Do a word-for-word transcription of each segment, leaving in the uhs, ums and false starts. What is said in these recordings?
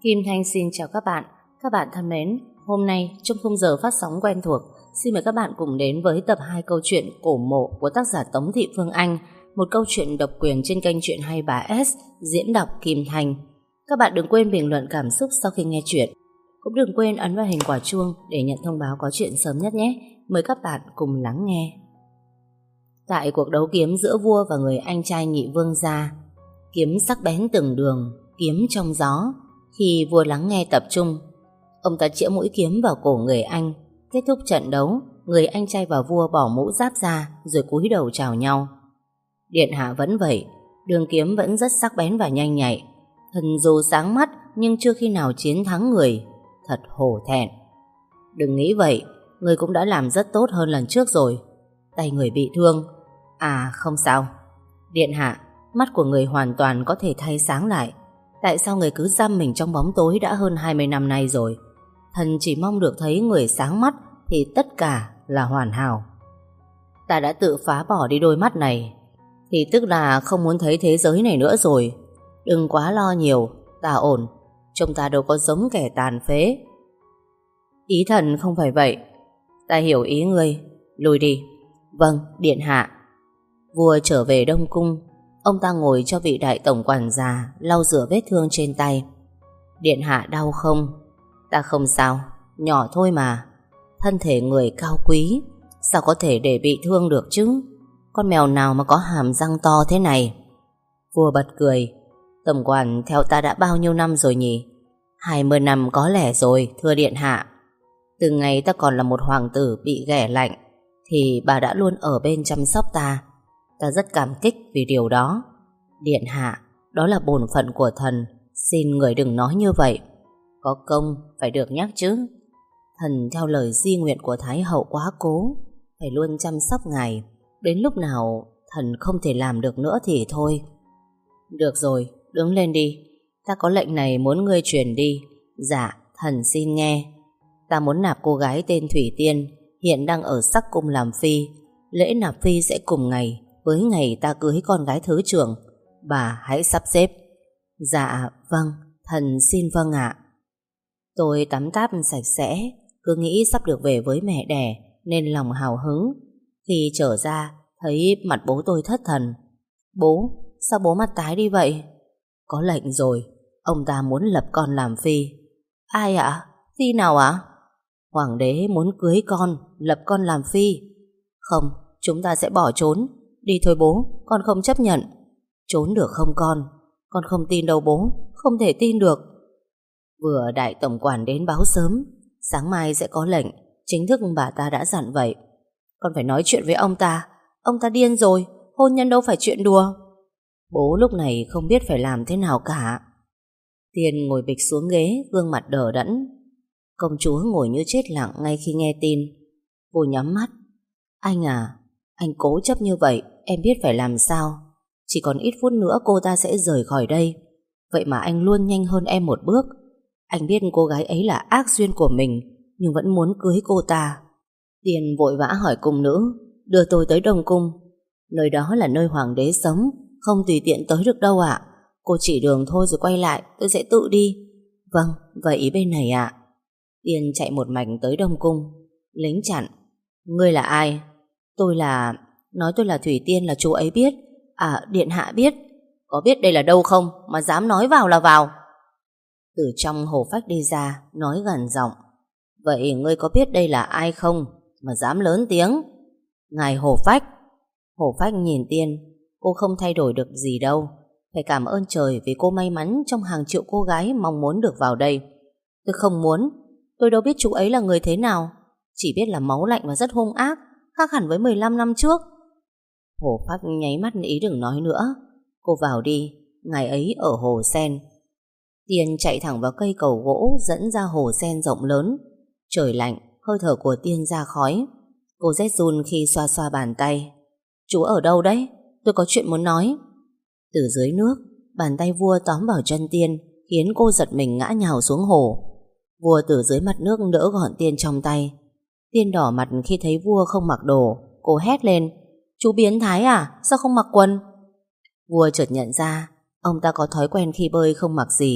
Kim Thanh xin chào các bạn. Các bạn thân mến, hôm nay trong khung giờ phát sóng quen thuộc, xin mời các bạn cùng đến với tập hai câu chuyện Cổ Mộ của tác giả Tống Thị Phương Anh, một câu chuyện độc quyền trên kênh Chuyện Hay Bà S, diễn đọc Kim Thanh. Các bạn đừng quên bình luận cảm xúc sau khi nghe chuyện. Cũng đừng quên ấn vào hình quả chuông để nhận thông báo có chuyện sớm nhất nhé. Mời các bạn cùng lắng nghe. Tại cuộc đấu kiếm giữa vua và người anh trai nhị vương gia, kiếm sắc bén từng đường, kiếm trong gió. Khi vua lắng nghe tập trung, ông ta chĩa mũi kiếm vào cổ người anh. Kết thúc trận đấu, người anh trai và vua bỏ mũ giáp ra rồi cúi đầu chào nhau. Điện hạ vẫn vậy, đường kiếm vẫn rất sắc bén và nhanh nhạy. Thần dù sáng mắt nhưng chưa khi nào chiến thắng người. Thật hổ thẹn. Đừng nghĩ vậy, người cũng đã làm rất tốt hơn lần trước rồi. Tay người bị thương. À không sao. Điện hạ, mắt của người hoàn toàn có thể thay sáng lại. Tại sao người cứ giam mình trong bóng tối đã hơn hai mươi năm nay rồi? Thần chỉ mong được thấy người sáng mắt thì tất cả là hoàn hảo. Ta đã tự phá bỏ đi đôi mắt này, thì tức là không muốn thấy thế giới này nữa rồi. Đừng quá lo nhiều, ta ổn. Trông ta đâu có giống kẻ tàn phế. Ý thần không phải vậy. Ta hiểu ý ngươi. Lùi đi. Vâng, điện hạ. Vua trở về Đông Cung. Ông ta ngồi cho vị đại tổng quản già lau rửa vết thương trên tay. Điện hạ đau không? Ta không sao, nhỏ thôi mà. Thân thể người cao quý, sao có thể để bị thương được chứ? Con mèo nào mà có hàm răng to thế này? Vua bật cười. Tổng quản theo ta đã bao nhiêu năm rồi nhỉ? Hai mươi năm có lẽ rồi, thưa điện hạ. Từ ngày ta còn là một hoàng tử bị ghẻ lạnh, thì bà đã luôn ở bên chăm sóc ta. Ta rất cảm kích vì điều đó. Điện hạ, đó là bổn phận của thần. Xin người đừng nói như vậy. Có công phải được nhắc chứ. Thần theo lời di nguyện của Thái hậu quá cố, phải luôn chăm sóc ngài. Đến lúc nào thần không thể làm được nữa thì thôi. Được rồi, đứng lên đi. Ta có lệnh này muốn ngươi truyền đi. Dạ, thần xin nghe. Ta muốn nạp cô gái tên Thủy Tiên, hiện đang ở Sắc Cung làm phi. Lễ nạp phi sẽ cùng ngày với ngày ta cưới con gái thứ trưởng. Bà hãy sắp xếp. Dạ vâng, thần xin vâng ạ. Tôi tắm táp sạch sẽ, cứ nghĩ sắp được về với mẹ đẻ nên lòng hào hứng. Khi trở ra thấy mặt bố tôi thất thần. Bố, sao bố mặt tái đi vậy? Có lệnh rồi, ông ta muốn lập con làm phi. Ai ạ? Phi nào ạ? Hoàng đế muốn cưới con, lập con làm phi. Không, chúng ta sẽ bỏ trốn. Đi thôi bố, con không chấp nhận. Trốn được không con? Con không tin đâu bố, không thể tin được. Vừa đại tổng quản đến báo sớm, sáng mai sẽ có lệnh. Chính thức bà ta đã dặn vậy. Con phải nói chuyện với ông ta. Ông ta điên rồi, hôn nhân đâu phải chuyện đùa. Bố lúc này không biết phải làm thế nào cả. Tiên ngồi bịch xuống ghế, gương mặt đờ đẫn. Công chúa ngồi như chết lặng ngay khi nghe tin. Cô nhắm mắt. Anh à, anh cố chấp như vậy, em biết phải làm sao. Chỉ còn ít phút nữa cô ta sẽ rời khỏi đây. Vậy mà anh luôn nhanh hơn em một bước. Anh biết cô gái ấy là ác duyên của mình, nhưng vẫn muốn cưới cô ta. Tiên vội vã hỏi cung nữ, đưa tôi tới Đông Cung. Nơi đó là nơi hoàng đế sống, không tùy tiện tới được đâu ạ. Cô chỉ đường thôi rồi quay lại, tôi sẽ tự đi. Vâng, vậy bên này ạ. Tiên chạy một mạch tới Đông Cung. Lính chặn. Ngươi là ai? Tôi là... Nói tôi là Thủy Tiên là chú ấy biết. À, điện hạ biết. Có biết đây là đâu không mà dám nói vào là vào? Từ trong Hồ Phách đi ra, nói gần giọng. Vậy ngươi có biết đây là ai không mà dám lớn tiếng? Ngài Hồ Phách. Hồ Phách nhìn Tiên. Cô không thay đổi được gì đâu. Phải cảm ơn trời vì cô may mắn trong hàng triệu cô gái mong muốn được vào đây. Tôi không muốn. Tôi đâu biết chú ấy là người thế nào. Chỉ biết là máu lạnh và rất hung ác, khác hẳn với mười lăm năm trước. Hồ Phách nháy mắt ý đừng nói nữa. Cô vào đi, ngài ấy ở hồ sen. Tiên chạy thẳng vào cây cầu gỗ dẫn ra hồ sen rộng lớn. Trời lạnh, hơi thở của Tiên ra khói. Cô rét run khi xoa xoa bàn tay. Chú ở đâu đấy? Tôi có chuyện muốn nói. Từ dưới nước, bàn tay vua tóm vào chân Tiên, khiến cô giật mình ngã nhào xuống hồ. Vua từ dưới mặt nước đỡ gọn Tiên trong tay. Tiên đỏ mặt khi thấy vua không mặc đồ. Cô hét lên. Chú biến thái à? Sao không mặc quần? Vua chợt nhận ra ông ta có thói quen khi bơi không mặc gì,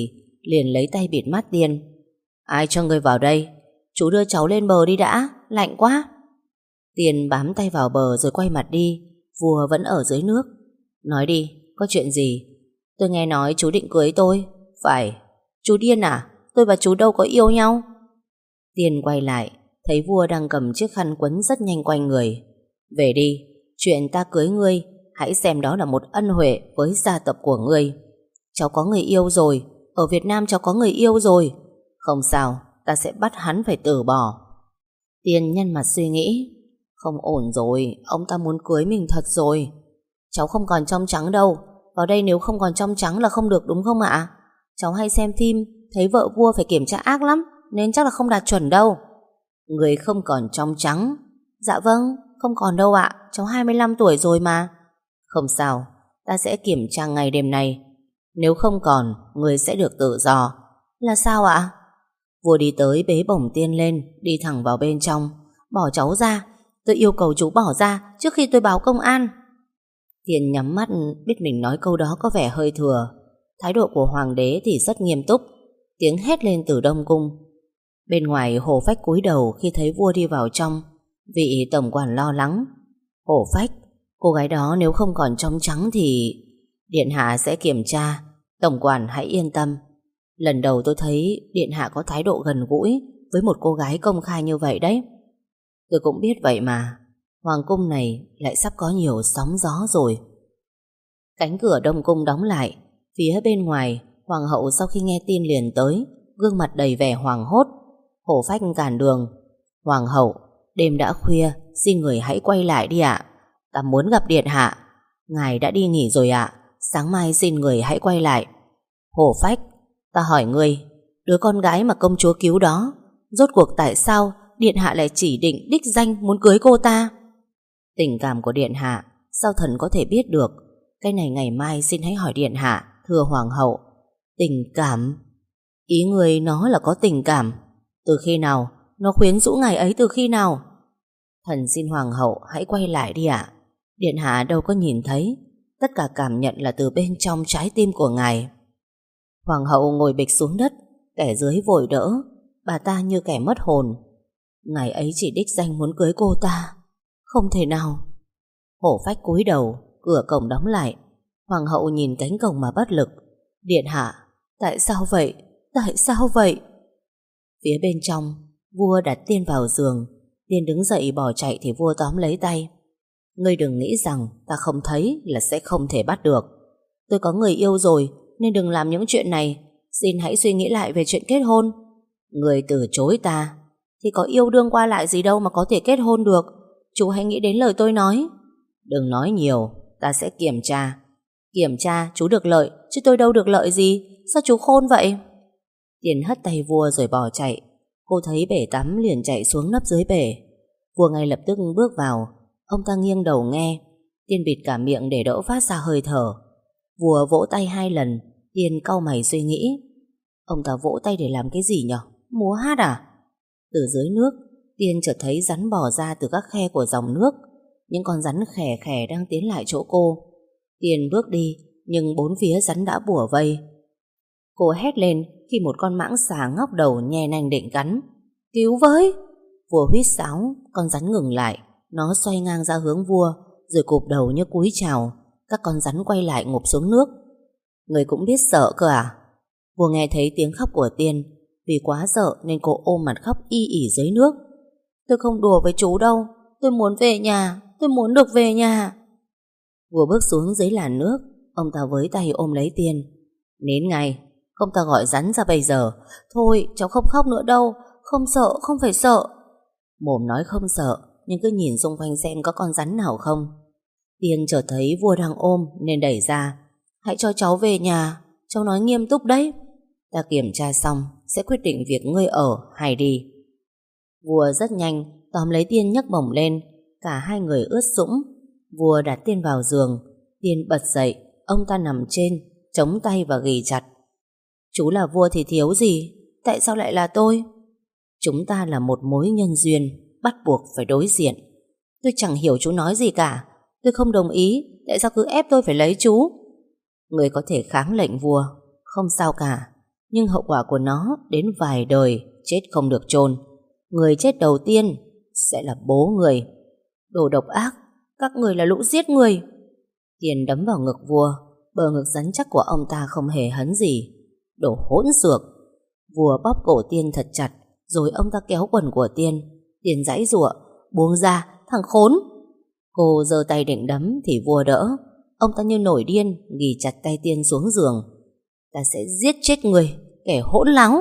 liền lấy tay bịt mắt Tiên. Ai cho người vào đây? Chú đưa cháu lên bờ đi đã, lạnh quá. Tiên bám tay vào bờ rồi quay mặt đi. Vua vẫn ở dưới nước. Nói đi, có chuyện gì? Tôi nghe nói chú định cưới tôi. Phải. Chú điên à? Tôi và chú đâu có yêu nhau. Tiên quay lại, thấy vua đang cầm chiếc khăn quấn rất nhanh quanh người. Về đi, chuyện ta cưới ngươi, hãy xem đó là một ân huệ với gia tộc của ngươi. Cháu có người yêu rồi, ở Việt Nam cháu có người yêu rồi. Không sao, ta sẽ bắt hắn phải từ bỏ. Tiên nhăn mặt suy nghĩ. Không ổn rồi, ông ta muốn cưới mình thật rồi. Cháu không còn trong trắng đâu. Vào đây nếu không còn trong trắng là không được đúng không ạ? Cháu hay xem phim, thấy vợ vua phải kiểm tra ác lắm, nên chắc là không đạt chuẩn đâu. Người không còn trong trắng. Dạ vâng, không còn đâu ạ. Cháu hai mươi lăm tuổi rồi mà. Không sao, ta sẽ kiểm tra ngày đêm này. Nếu không còn, người sẽ được tự do. Là sao ạ? Vua đi tới bế bổng Tiên lên, đi thẳng vào bên trong. Bỏ cháu ra. Tôi yêu cầu chú bỏ ra trước khi tôi báo công an. Tiên nhắm mắt, biết mình nói câu đó có vẻ hơi thừa. Thái độ của hoàng đế thì rất nghiêm túc. Tiếng hét lên từ Đông Cung. Bên ngoài Hổ Phách cúi đầu khi thấy vua đi vào trong. Vị tổng quản lo lắng. Hổ Phách, cô gái đó nếu không còn trong trắng thì điện hạ sẽ kiểm tra. Tổng quản hãy yên tâm. Lần đầu tôi thấy điện hạ có thái độ gần gũi với một cô gái công khai như vậy đấy. Tôi cũng biết vậy mà. Hoàng cung này lại sắp có nhiều sóng gió rồi. Cánh cửa Đông Cung đóng lại. Phía bên ngoài, hoàng hậu sau khi nghe tin liền tới, gương mặt đầy vẻ hoảng hốt. Hổ Phách cản đường. Hoàng hậu, đêm đã khuya, xin người hãy quay lại đi ạ. Ta muốn gặp điện hạ. Ngài đã đi nghỉ rồi ạ. Sáng mai xin người hãy quay lại. Hổ Phách, ta hỏi ngươi, đứa con gái mà công chúa cứu đó, rốt cuộc tại sao điện hạ lại chỉ định đích danh muốn cưới cô ta? Tình cảm của điện hạ sao thần có thể biết được? Cái này ngày mai xin hãy hỏi điện hạ, thưa hoàng hậu. Tình cảm? Ý người nó là có tình cảm? Từ khi nào? Nó khuyến rũ ngài ấy từ khi nào? Thần xin hoàng hậu hãy quay lại đi ạ. Điện hạ đâu có nhìn thấy. Tất cả cảm nhận là từ bên trong trái tim của ngài. Hoàng hậu ngồi bịch xuống đất, kẻ dưới vội đỡ. Bà ta như kẻ mất hồn. Ngài ấy chỉ đích danh muốn cưới cô ta. Không thể nào. Hổ Phách cúi đầu, cửa cổng đóng lại. Hoàng hậu nhìn cánh cổng mà bất lực. Điện hạ, tại sao vậy? Tại sao vậy? Phía bên trong, vua đặt Tiên vào giường. Tiên đứng dậy bỏ chạy thì vua tóm lấy tay. Ngươi đừng nghĩ rằng ta không thấy là sẽ không thể bắt được. Tôi có người yêu rồi, nên đừng làm những chuyện này. Xin hãy suy nghĩ lại về chuyện kết hôn. Người từ chối ta thì có yêu đương qua lại gì đâu mà có thể kết hôn được. Chú hãy nghĩ đến lời tôi nói. Đừng nói nhiều, ta sẽ kiểm tra. Kiểm tra chú được lợi, chứ tôi đâu được lợi gì. Sao chú khôn vậy? Tiên hất tay vua rồi bỏ chạy. Cô thấy bể tắm liền chạy xuống nấp dưới bể. Vua ngay lập tức bước vào. Ông ta nghiêng đầu nghe. Tiên bịt cả miệng để đỡ phát ra hơi thở. Vua vỗ tay hai lần. Tiên cau mày suy nghĩ. Ông ta vỗ tay để làm cái gì nhỉ? Múa hát à? Từ dưới nước, Tiên chợt thấy rắn bò ra từ các khe của dòng nước. Những con rắn khè khè đang tiến lại chỗ cô. Tiên bước đi, nhưng bốn phía rắn đã bủa vây. Cô hét lên khi một con mãng xà ngóc đầu nhe nanh định cắn. Cứu với! Vua huýt sáo, con rắn ngừng lại. Nó xoay ngang ra hướng vua, rồi cụp đầu như cúi chào. Các con rắn quay lại ngụp xuống nước. Người cũng biết sợ cơ à? Vua nghe thấy tiếng khóc của Tiên. Vì quá sợ nên cô ôm mặt khóc y ỉ dưới nước. Tôi không đùa với chú đâu. Tôi muốn về nhà. Tôi muốn được về nhà. Vua bước xuống dưới làn nước. Ông ta với tay ôm lấy Tiên. Nín ngay. Không ta gọi rắn ra bây giờ. Thôi cháu không khóc nữa đâu. Không sợ, không phải sợ. Mồm nói không sợ, nhưng cứ nhìn xung quanh xem có con rắn nào không. Tiên chợt thấy vua đang ôm nên đẩy ra. Hãy cho cháu về nhà. Cháu nói nghiêm túc đấy. Ta kiểm tra xong sẽ quyết định việc ngươi ở hay đi. Vua rất nhanh tóm lấy Tiên nhấc bổng lên. Cả hai người ướt sũng. Vua đặt Tiên vào giường. Tiên bật dậy. Ông ta nằm trên, chống tay và ghì chặt. Chú là vua thì thiếu gì? Tại sao lại là tôi? Chúng ta là một mối nhân duyên, bắt buộc phải đối diện. Tôi chẳng hiểu chú nói gì cả. Tôi không đồng ý. Tại sao cứ ép tôi phải lấy chú? Người có thể kháng lệnh vua. Không sao cả. nhưng hậu quả của nó đến vài đời chết không được chôn. Người chết đầu tiên sẽ là bố người. Đồ độc ác, các người là lũ giết người. Tiền đấm vào ngực vua, bờ ngực rắn chắc của ông ta không hề hấn gì. Đồ hỗn xược. Vua bóp cổ Tiên thật chặt, rồi ông ta kéo quần của Tiên. Tiên giãy giụa, buông ra, thằng khốn. Cô giơ tay định đấm thì vua đỡ. Ông ta như nổi điên, ghì chặt tay Tiên xuống giường. Ta sẽ giết chết người, kẻ hỗn láo.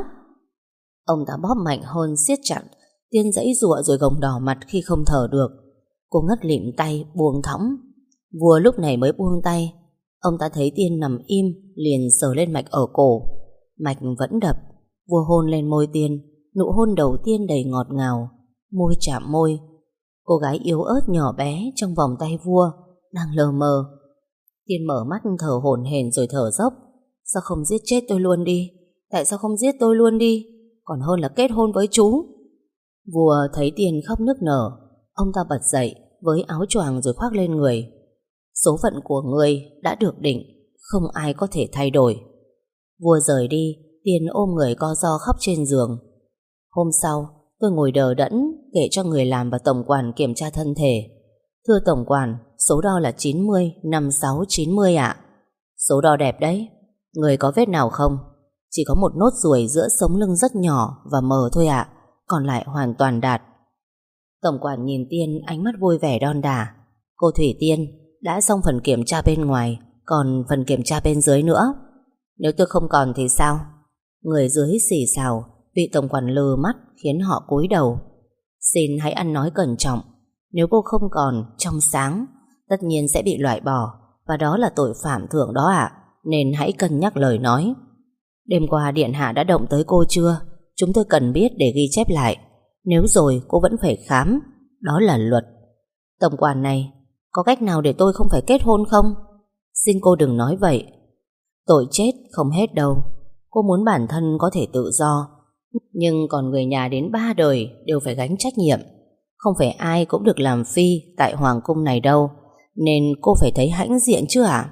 Ông ta bóp mạnh hơn siết chặt. Tiên giãy giụa rồi gồng đỏ mặt khi không thở được. Cô ngất lịm tay, buông thõng. Vua lúc này mới buông tay. Ông ta thấy Tiên nằm im, liền sờ lên mạch ở cổ. Mạch vẫn đập. Vua hôn lên môi Tiên. Nụ hôn đầu tiên đầy ngọt ngào. Môi chạm môi. Cô gái yếu ớt nhỏ bé trong vòng tay vua đang lờ mờ. Tiên mở mắt thở hổn hển rồi thở dốc. Sao không giết chết tôi luôn đi? Tại sao không giết tôi luôn đi? Còn hơn là kết hôn với chú. Vua thấy Tiên khóc nức nở. Ông ta bật dậy với áo choàng rồi khoác lên người. Số phận của người đã được định, không ai có thể thay đổi. Vua rời đi, Tiên ôm người co ro khóc trên giường. Hôm sau, tôi ngồi đờ đẫn kể cho người làm và tổng quản kiểm tra thân thể. Thưa tổng quản, số đo là chín mươi, năm sáu, chín mươi ạ. Số đo đẹp đấy. Người có vết nào không? Chỉ có một nốt ruồi giữa sống lưng rất nhỏ và mờ thôi ạ. Còn lại hoàn toàn đạt. Tổng quản nhìn Tiên ánh mắt vui vẻ đon đả. Cô Thủy Tiên, đã xong phần kiểm tra bên ngoài, còn phần kiểm tra bên dưới nữa. Nếu tôi không còn thì sao? Người dưới xì xào, vị tổng quản lừ mắt khiến họ cúi đầu. Xin hãy ăn nói cẩn trọng. Nếu cô không còn trong sáng, tất nhiên sẽ bị loại bỏ, và đó là tội phạm thưởng đó ạ. Nên hãy cân nhắc lời nói. Đêm qua điện hạ đã động tới cô chưa? Chúng tôi cần biết để ghi chép lại. Nếu rồi cô vẫn phải khám. Đó là luật. Tổng quản này, có cách nào để tôi không phải kết hôn không? Xin cô đừng nói vậy. Tội chết không hết đâu. Cô muốn bản thân có thể tự do, nhưng còn người nhà đến ba đời đều phải gánh trách nhiệm. Không phải ai cũng được làm phi tại hoàng cung này đâu. Nên cô phải thấy hãnh diện chứ ạ?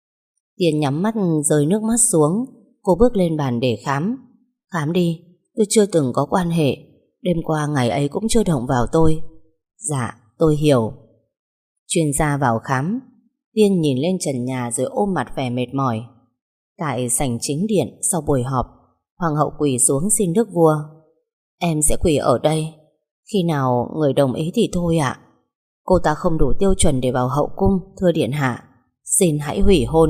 Tiên nhắm mắt rơi nước mắt xuống. Cô bước lên bàn để khám. Khám đi, tôi chưa từng có quan hệ. Đêm qua ngày ấy cũng chưa động vào tôi. Dạ, tôi hiểu. Chuyên gia vào khám. Tiên nhìn lên trần nhà rồi ôm mặt vẻ mệt mỏi. Tại sảnh chính điện sau buổi họp, hoàng hậu quỳ xuống xin đức vua. Em sẽ quỳ ở đây. Khi nào người đồng ý thì thôi ạ. Cô ta không đủ tiêu chuẩn để vào hậu cung, thưa điện hạ. Xin hãy hủy hôn.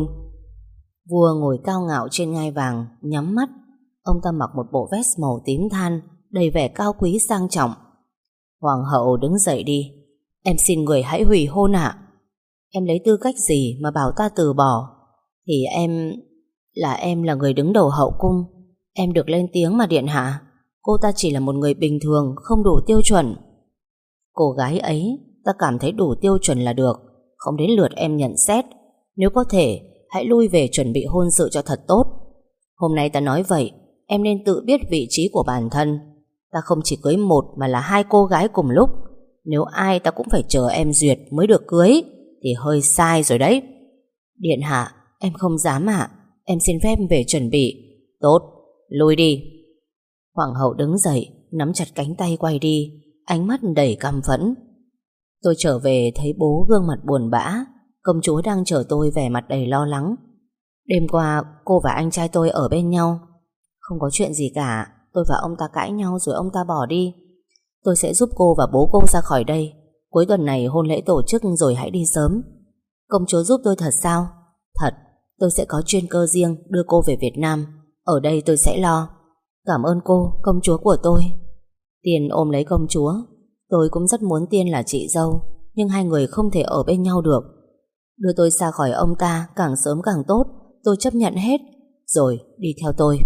Vua ngồi cao ngạo trên ngai vàng, nhắm mắt. Ông ta mặc một bộ vest màu tím than, đầy vẻ cao quý sang trọng. Hoàng hậu đứng dậy đi. Em xin người hãy hủy hôn ạ. Em lấy tư cách gì mà bảo ta từ bỏ? Thì em... Là em là người đứng đầu hậu cung. Em được lên tiếng mà điện hạ. Cô ta chỉ là một người bình thường, không đủ tiêu chuẩn. Cô gái ấy ta cảm thấy đủ tiêu chuẩn là được. Không đến lượt em nhận xét. Nếu có thể, hãy lui về chuẩn bị hôn sự cho thật tốt. Hôm nay ta nói vậy, em nên tự biết vị trí của bản thân. Ta không chỉ cưới một mà là hai cô gái cùng lúc. Nếu ai ta cũng phải chờ em duyệt mới được cưới thì hơi sai rồi đấy. Điện hạ, em không dám ạ. Em xin phép về chuẩn bị. Tốt, lui đi. Hoàng hậu đứng dậy, nắm chặt cánh tay quay đi, ánh mắt đầy căm phẫn. Tôi trở về thấy bố gương mặt buồn bã. Công chúa đang chờ tôi vẻ mặt đầy lo lắng. Đêm qua cô và anh trai tôi ở bên nhau. Không có chuyện gì cả. Tôi và ông ta cãi nhau rồi ông ta bỏ đi. Tôi sẽ giúp cô và bố cô ra khỏi đây. Cuối tuần này hôn lễ tổ chức rồi hãy đi sớm. Công chúa giúp tôi thật sao? Thật. Tôi sẽ có chuyên cơ riêng đưa cô về Việt Nam. Ở đây tôi sẽ lo. Cảm ơn cô, công chúa của tôi. Tiên ôm lấy công chúa. Tôi cũng rất muốn Tiên là chị dâu, nhưng hai người không thể ở bên nhau được. Đưa tôi xa khỏi ông ta càng sớm càng tốt. Tôi chấp nhận hết. Rồi đi theo tôi.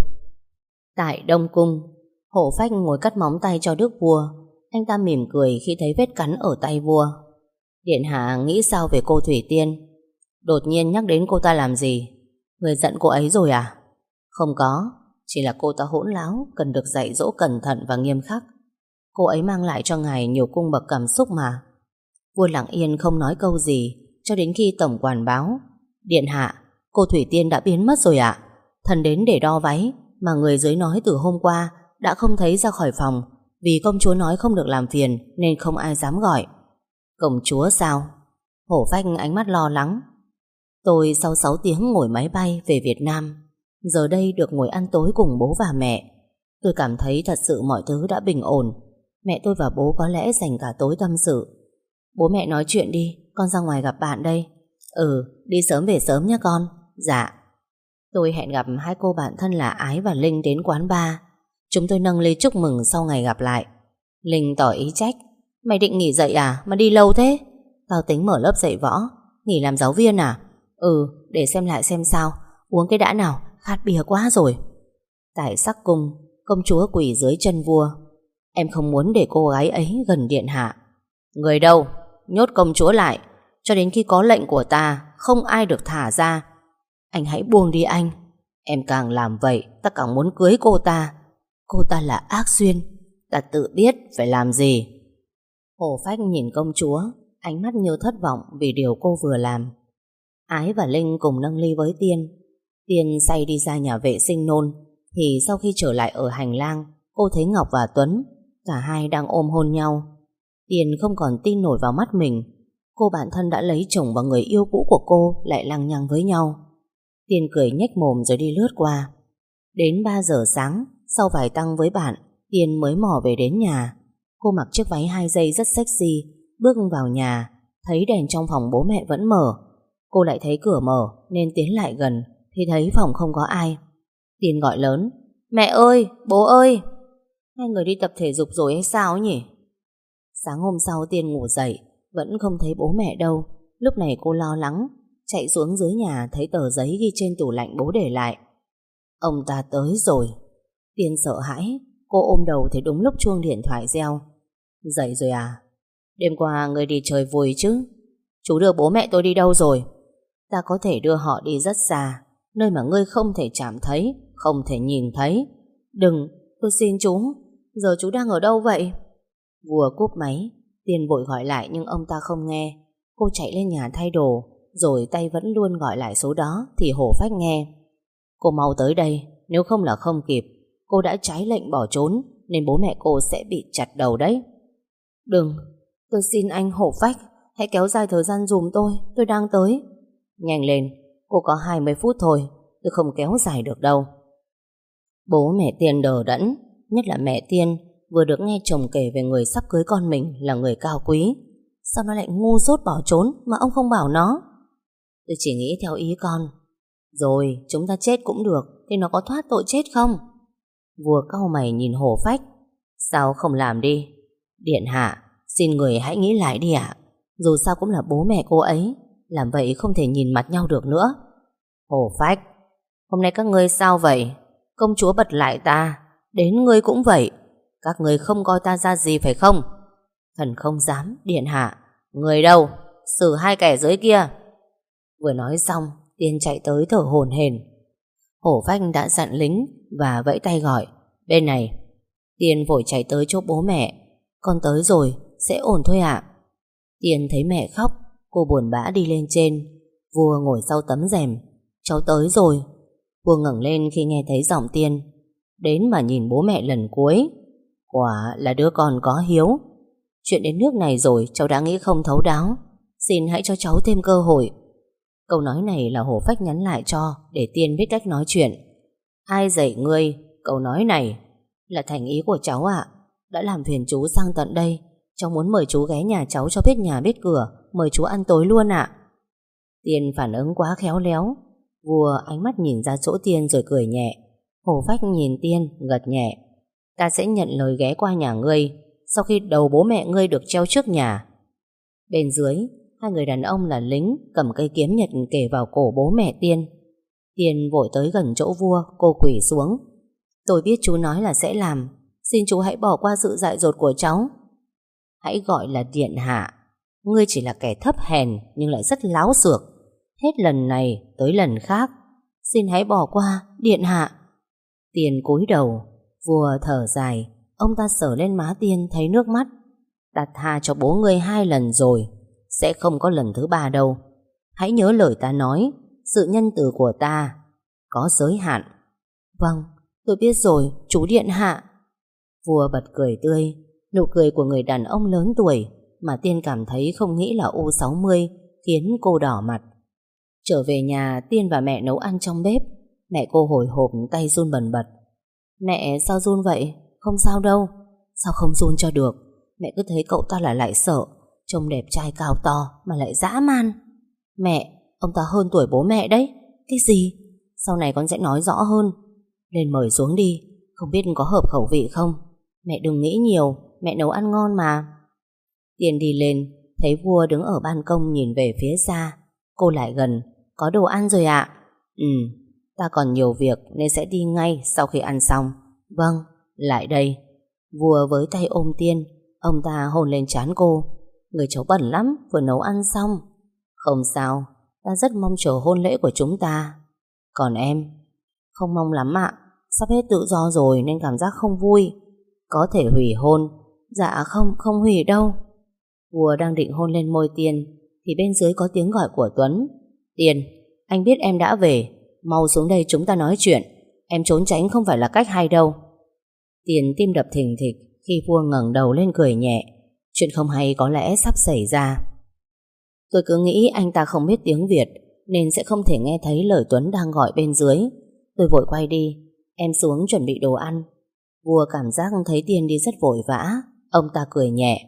Tại Đông Cung, Hổ Phách ngồi cắt móng tay cho đức vua. Anh ta mỉm cười khi thấy vết cắn ở tay vua. Điện hạ nghĩ sao về cô Thủy Tiên? Đột nhiên nhắc đến cô ta làm gì? Người giận cô ấy rồi à? Không có, chỉ là cô ta hỗn láo, cần được dạy dỗ cẩn thận và nghiêm khắc. Cô ấy mang lại cho ngài nhiều cung bậc cảm xúc mà. Vua lặng yên không nói câu gì cho đến khi tổng quản báo. Điện hạ, cô Thủy Tiên đã biến mất rồi ạ. Thần đến để đo váy. mà người dưới nói từ hôm qua đã không thấy ra khỏi phòng, vì công chúa nói không được làm phiền nên không ai dám gọi. Công chúa sao? Hổ Phách ánh mắt lo lắng. Tôi sau sáu tiếng ngồi máy bay về Việt Nam, giờ đây được ngồi ăn tối cùng bố và mẹ. Tôi cảm thấy thật sự mọi thứ đã bình ổn. Mẹ tôi và bố có lẽ dành cả tối tâm sự. Bố mẹ nói chuyện đi, con ra ngoài gặp bạn đây. Ừ, đi sớm về sớm nhé con. Dạ. Tôi hẹn gặp hai cô bạn thân là Ái và Linh đến quán bar. Chúng tôi nâng ly chúc mừng sau ngày gặp lại. Linh tỏ ý trách. Mày định nghỉ dạy à mà đi lâu thế? Tao tính mở lớp dạy võ. Nghỉ làm giáo viên à? Ừ, để xem lại xem sao. Uống cái đã nào, khát bia quá rồi. Tại Sắc Cung, công chúa quỳ dưới chân vua. Em không muốn để cô gái ấy gần điện hạ. Người đâu? Nhốt công chúa lại. Cho đến khi có lệnh của ta, không ai được thả ra. Anh hãy buông đi anh. Em càng làm vậy, ta càng muốn cưới cô ta. Cô ta là ác duyên. Ta tự biết phải làm gì. Hổ Phách nhìn công chúa, ánh mắt như thất vọng vì điều cô vừa làm. Ái và Linh cùng nâng ly với Tiên. Tiên say đi ra nhà vệ sinh nôn, thì sau khi trở lại ở hành lang, cô thấy Ngọc và Tuấn, cả hai đang ôm hôn nhau. Tiên không còn tin nổi vào mắt mình. Cô bạn thân đã lấy chồng và người yêu cũ của cô lại lăng nhăng với nhau. Tiên cười nhếch mồm rồi đi lướt qua. Đến ba giờ sáng, sau vài tăng với bạn, Tiên mới mò về đến nhà. Cô mặc chiếc váy hai dây rất sexy, bước vào nhà, thấy đèn trong phòng bố mẹ vẫn mở. Cô lại thấy cửa mở nên tiến lại gần, thì thấy phòng không có ai. Tiên gọi lớn, mẹ ơi, bố ơi. Hai người đi tập thể dục rồi hay sao nhỉ? Sáng hôm sau Tiên ngủ dậy, vẫn không thấy bố mẹ đâu. Lúc này cô lo lắng, chạy xuống dưới nhà thấy tờ giấy ghi trên tủ lạnh bố để lại. Ông ta tới rồi. Tiên sợ hãi, cô ôm đầu thì đúng lúc chuông điện thoại reo. Dậy rồi à? Đêm qua người đi chơi vui chứ? Chú đưa bố mẹ tôi đi đâu rồi? Ta có thể đưa họ đi rất xa, nơi mà ngươi không thể chạm thấy, không thể nhìn thấy. Đừng, tôi xin chú. Giờ chú đang ở đâu vậy? Vua cúp máy. Tiên vội gọi lại nhưng ông ta không nghe. Cô chạy lên nhà thay đồ, rồi tay vẫn luôn gọi lại số đó thì Hổ Phách nghe. Cô mau tới đây, nếu không là không kịp. Cô đã trái lệnh bỏ trốn, nên bố mẹ cô sẽ bị chặt đầu đấy. Đừng, tôi xin anh Hổ Phách, hãy kéo dài thời gian dùm tôi, tôi đang tới. Nhanh lên, cô có hai mươi phút thôi, tôi không kéo dài được đâu. Bố mẹ Tiên đờ đẫn, nhất là mẹ Tiên, vừa được nghe chồng kể về người sắp cưới con mình là người cao quý. Sao nó lại ngu dốt bỏ trốn mà ông không bảo nó? Tôi chỉ nghĩ theo ý con. Rồi, chúng ta chết cũng được, thì nó có thoát tội chết không? Vua cau mày nhìn Hổ Phách. Sao không làm đi? Điện hạ, xin người hãy nghĩ lại đi ạ. Dù sao cũng là bố mẹ cô ấy, làm vậy không thể nhìn mặt nhau được nữa. Hổ Phách, hôm nay các ngươi sao vậy? Công chúa bật lại ta, đến ngươi cũng vậy. Các ngươi không coi ta ra gì phải không? Thần không dám, điện hạ. Người đâu? Xử hai kẻ dưới kia. Vừa nói xong, Tiên chạy tới thở hổn hển. Hổ Phách đã dặn lính và vẫy tay gọi. Bên này. Tiên vội chạy tới chỗ bố mẹ. Con tới rồi, sẽ ổn thôi ạ. Tiên thấy mẹ khóc, cô buồn bã đi lên trên. Vua ngồi sau tấm rèm. Cháu tới rồi. Vua ngẩng lên khi nghe thấy giọng Tiên. Đến mà nhìn bố mẹ lần cuối. Quả là đứa con có hiếu. Chuyện đến nước này rồi cháu đã nghĩ không thấu đáo. Xin hãy cho cháu thêm cơ hội. Câu nói này là Hổ Phách nhắn lại cho, để Tiên biết cách nói chuyện. Ai dạy ngươi câu nói này? Là thành ý của cháu ạ. Đã làm phiền chú sang tận đây, cháu muốn mời chú ghé nhà cháu cho biết nhà biết cửa, mời chú ăn tối luôn ạ. Tiên phản ứng quá khéo léo. Vua ánh mắt nhìn ra chỗ Tiên rồi cười nhẹ. Hổ Phách nhìn Tiên gật nhẹ. Ta sẽ nhận lời ghé qua nhà ngươi sau khi đầu bố mẹ ngươi được treo trước nhà. Bên dưới, hai người đàn ông là lính cầm cây kiếm nhật kề vào cổ bố mẹ Tiên. Tiên vội tới gần chỗ vua, cô quỳ xuống. Tôi biết chú nói là sẽ làm, xin chú hãy bỏ qua sự dại dột của cháu. Hãy gọi là điện hạ. Ngươi chỉ là kẻ thấp hèn nhưng lại rất láo xược. Hết lần này tới lần khác. Xin hãy bỏ qua, điện hạ. Tiên cúi đầu. Vua thở dài. Ông ta sờ lên má Tiên thấy nước mắt. Ta tha cho bố ngươi hai lần rồi, sẽ không có lần thứ ba đâu. Hãy nhớ lời ta nói, sự nhân từ của ta có giới hạn. Vâng, Tôi biết rồi, chú điện hạ. Vua bật cười tươi, nụ cười của người đàn ông lớn tuổi mà Tiên cảm thấy không nghĩ là u sáu mươi, khiến cô đỏ mặt. Trở về nhà, Tiên và mẹ nấu ăn trong bếp. Mẹ cô hồi hộp, tay run bần bật. Mẹ sao run vậy? Không sao đâu. Sao không run cho được? Mẹ cứ thấy cậu ta là lại sợ. Trông đẹp trai cao to mà lại dã man. Mẹ, ông ta hơn tuổi bố mẹ đấy. Cái gì? Sau này con sẽ nói rõ hơn. Lên mời xuống đi, không biết có hợp khẩu vị không? Mẹ đừng nghĩ nhiều, mẹ nấu ăn ngon mà. Tiên đi lên, thấy vua đứng ở ban công nhìn về phía xa. Cô lại gần. Có đồ ăn rồi ạ? Ừ, ta còn nhiều việc nên sẽ đi ngay sau khi ăn xong. Vâng, lại đây. Vua với tay ôm Tiên. Ông ta hôn lên trán cô. Người cháu bẩn lắm, vừa nấu ăn xong. Không sao, ta rất mong chờ hôn lễ của chúng ta. Còn em? Không mong lắm ạ. Sắp hết tự do rồi nên cảm giác không vui. Có thể hủy hôn. Dạ không, không hủy đâu. Vua đang định hôn lên môi Tiên thì bên dưới có tiếng gọi của Tuấn. Tiên, anh biết em đã về, mau xuống đây chúng ta nói chuyện. Em trốn tránh không phải là cách hay đâu. Tiên tim đập thình thịch khi vua ngẩng đầu lên cười nhẹ. Chuyện không hay có lẽ sắp xảy ra. Tôi cứ nghĩ anh ta không biết tiếng Việt nên sẽ không thể nghe thấy lời Tuấn đang gọi bên dưới. Tôi vội quay đi. Em xuống chuẩn bị đồ ăn. Vua cảm giác thấy Tiên đi rất vội vã. Ông ta cười nhẹ.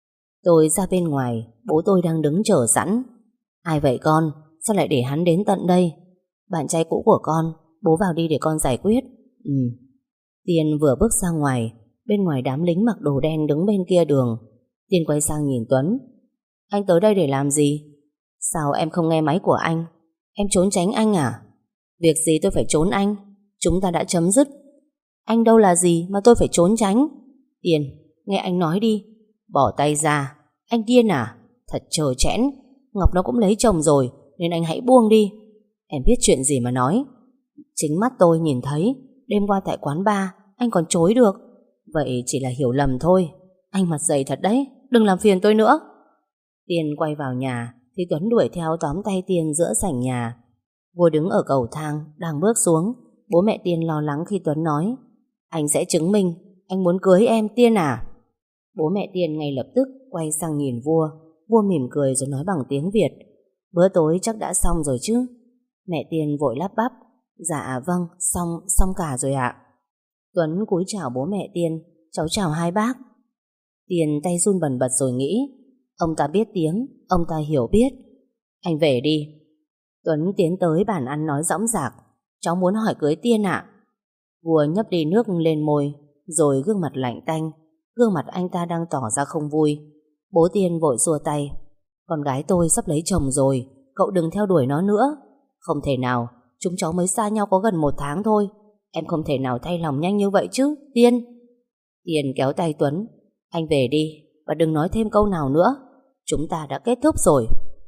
Tôi ra bên ngoài, bố tôi đang đứng chờ sẵn. Ai vậy con? Sao lại để hắn đến tận đây? Bạn trai cũ của con. Bố vào đi để con giải quyết. Ừ. Tiên vừa bước ra ngoài. Bên ngoài đám lính mặc đồ đen đứng bên kia đường. Tiên quay sang nhìn Tuấn. Anh tới đây để làm gì? Sao em không nghe máy của anh? Em trốn tránh anh à? Việc gì tôi phải trốn anh? Chúng ta đã chấm dứt. Anh đâu là gì mà tôi phải trốn tránh? Tiên, nghe anh nói đi. Bỏ tay ra. Anh điên à? Thật trơ trẽn. Ngọc nó cũng lấy chồng rồi nên anh hãy buông đi. Em biết chuyện gì mà nói. Chính mắt tôi nhìn thấy. Đêm qua tại quán bar anh còn chối được. Vậy chỉ là hiểu lầm thôi. Anh mặt dày thật đấy. Đừng làm phiền tôi nữa. Tiên quay vào nhà thì Tuấn đuổi theo tóm tay Tiên giữa sảnh nhà. Vua đứng ở cầu thang đang bước xuống. Bố mẹ Tiên lo lắng khi Tuấn nói anh sẽ chứng minh anh muốn cưới em Tiên à? Bố mẹ Tiên ngay lập tức quay sang nhìn vua. Vua mỉm cười rồi nói bằng tiếng Việt. Bữa tối chắc đã xong rồi chứ? Mẹ Tiên vội lắp bắp. Dạ vâng, xong, xong cả rồi ạ. Tuấn cúi chào bố mẹ Tiên. Cháu chào hai bác. Tiên tay run bần bật rồi nghĩ. Ông ta biết tiếng, ông ta hiểu biết. Anh về đi. Tuấn tiến tới bàn ăn nói dõng dạc. Cháu muốn hỏi cưới Tiên ạ. Vua nhấp đi nước lên môi, rồi gương mặt lạnh tanh. Gương mặt anh ta đang tỏ ra không vui. Bố Tiên vội xua tay. Con gái tôi sắp lấy chồng rồi, cậu đừng theo đuổi nó nữa. Không thể nào, chúng cháu mới xa nhau có gần một tháng thôi. Em không thể nào thay lòng nhanh như vậy chứ, Tiên. Tiên kéo tay Tuấn. Anh về đi, và đừng nói thêm câu nào nữa. Chúng ta đã kết thúc rồi.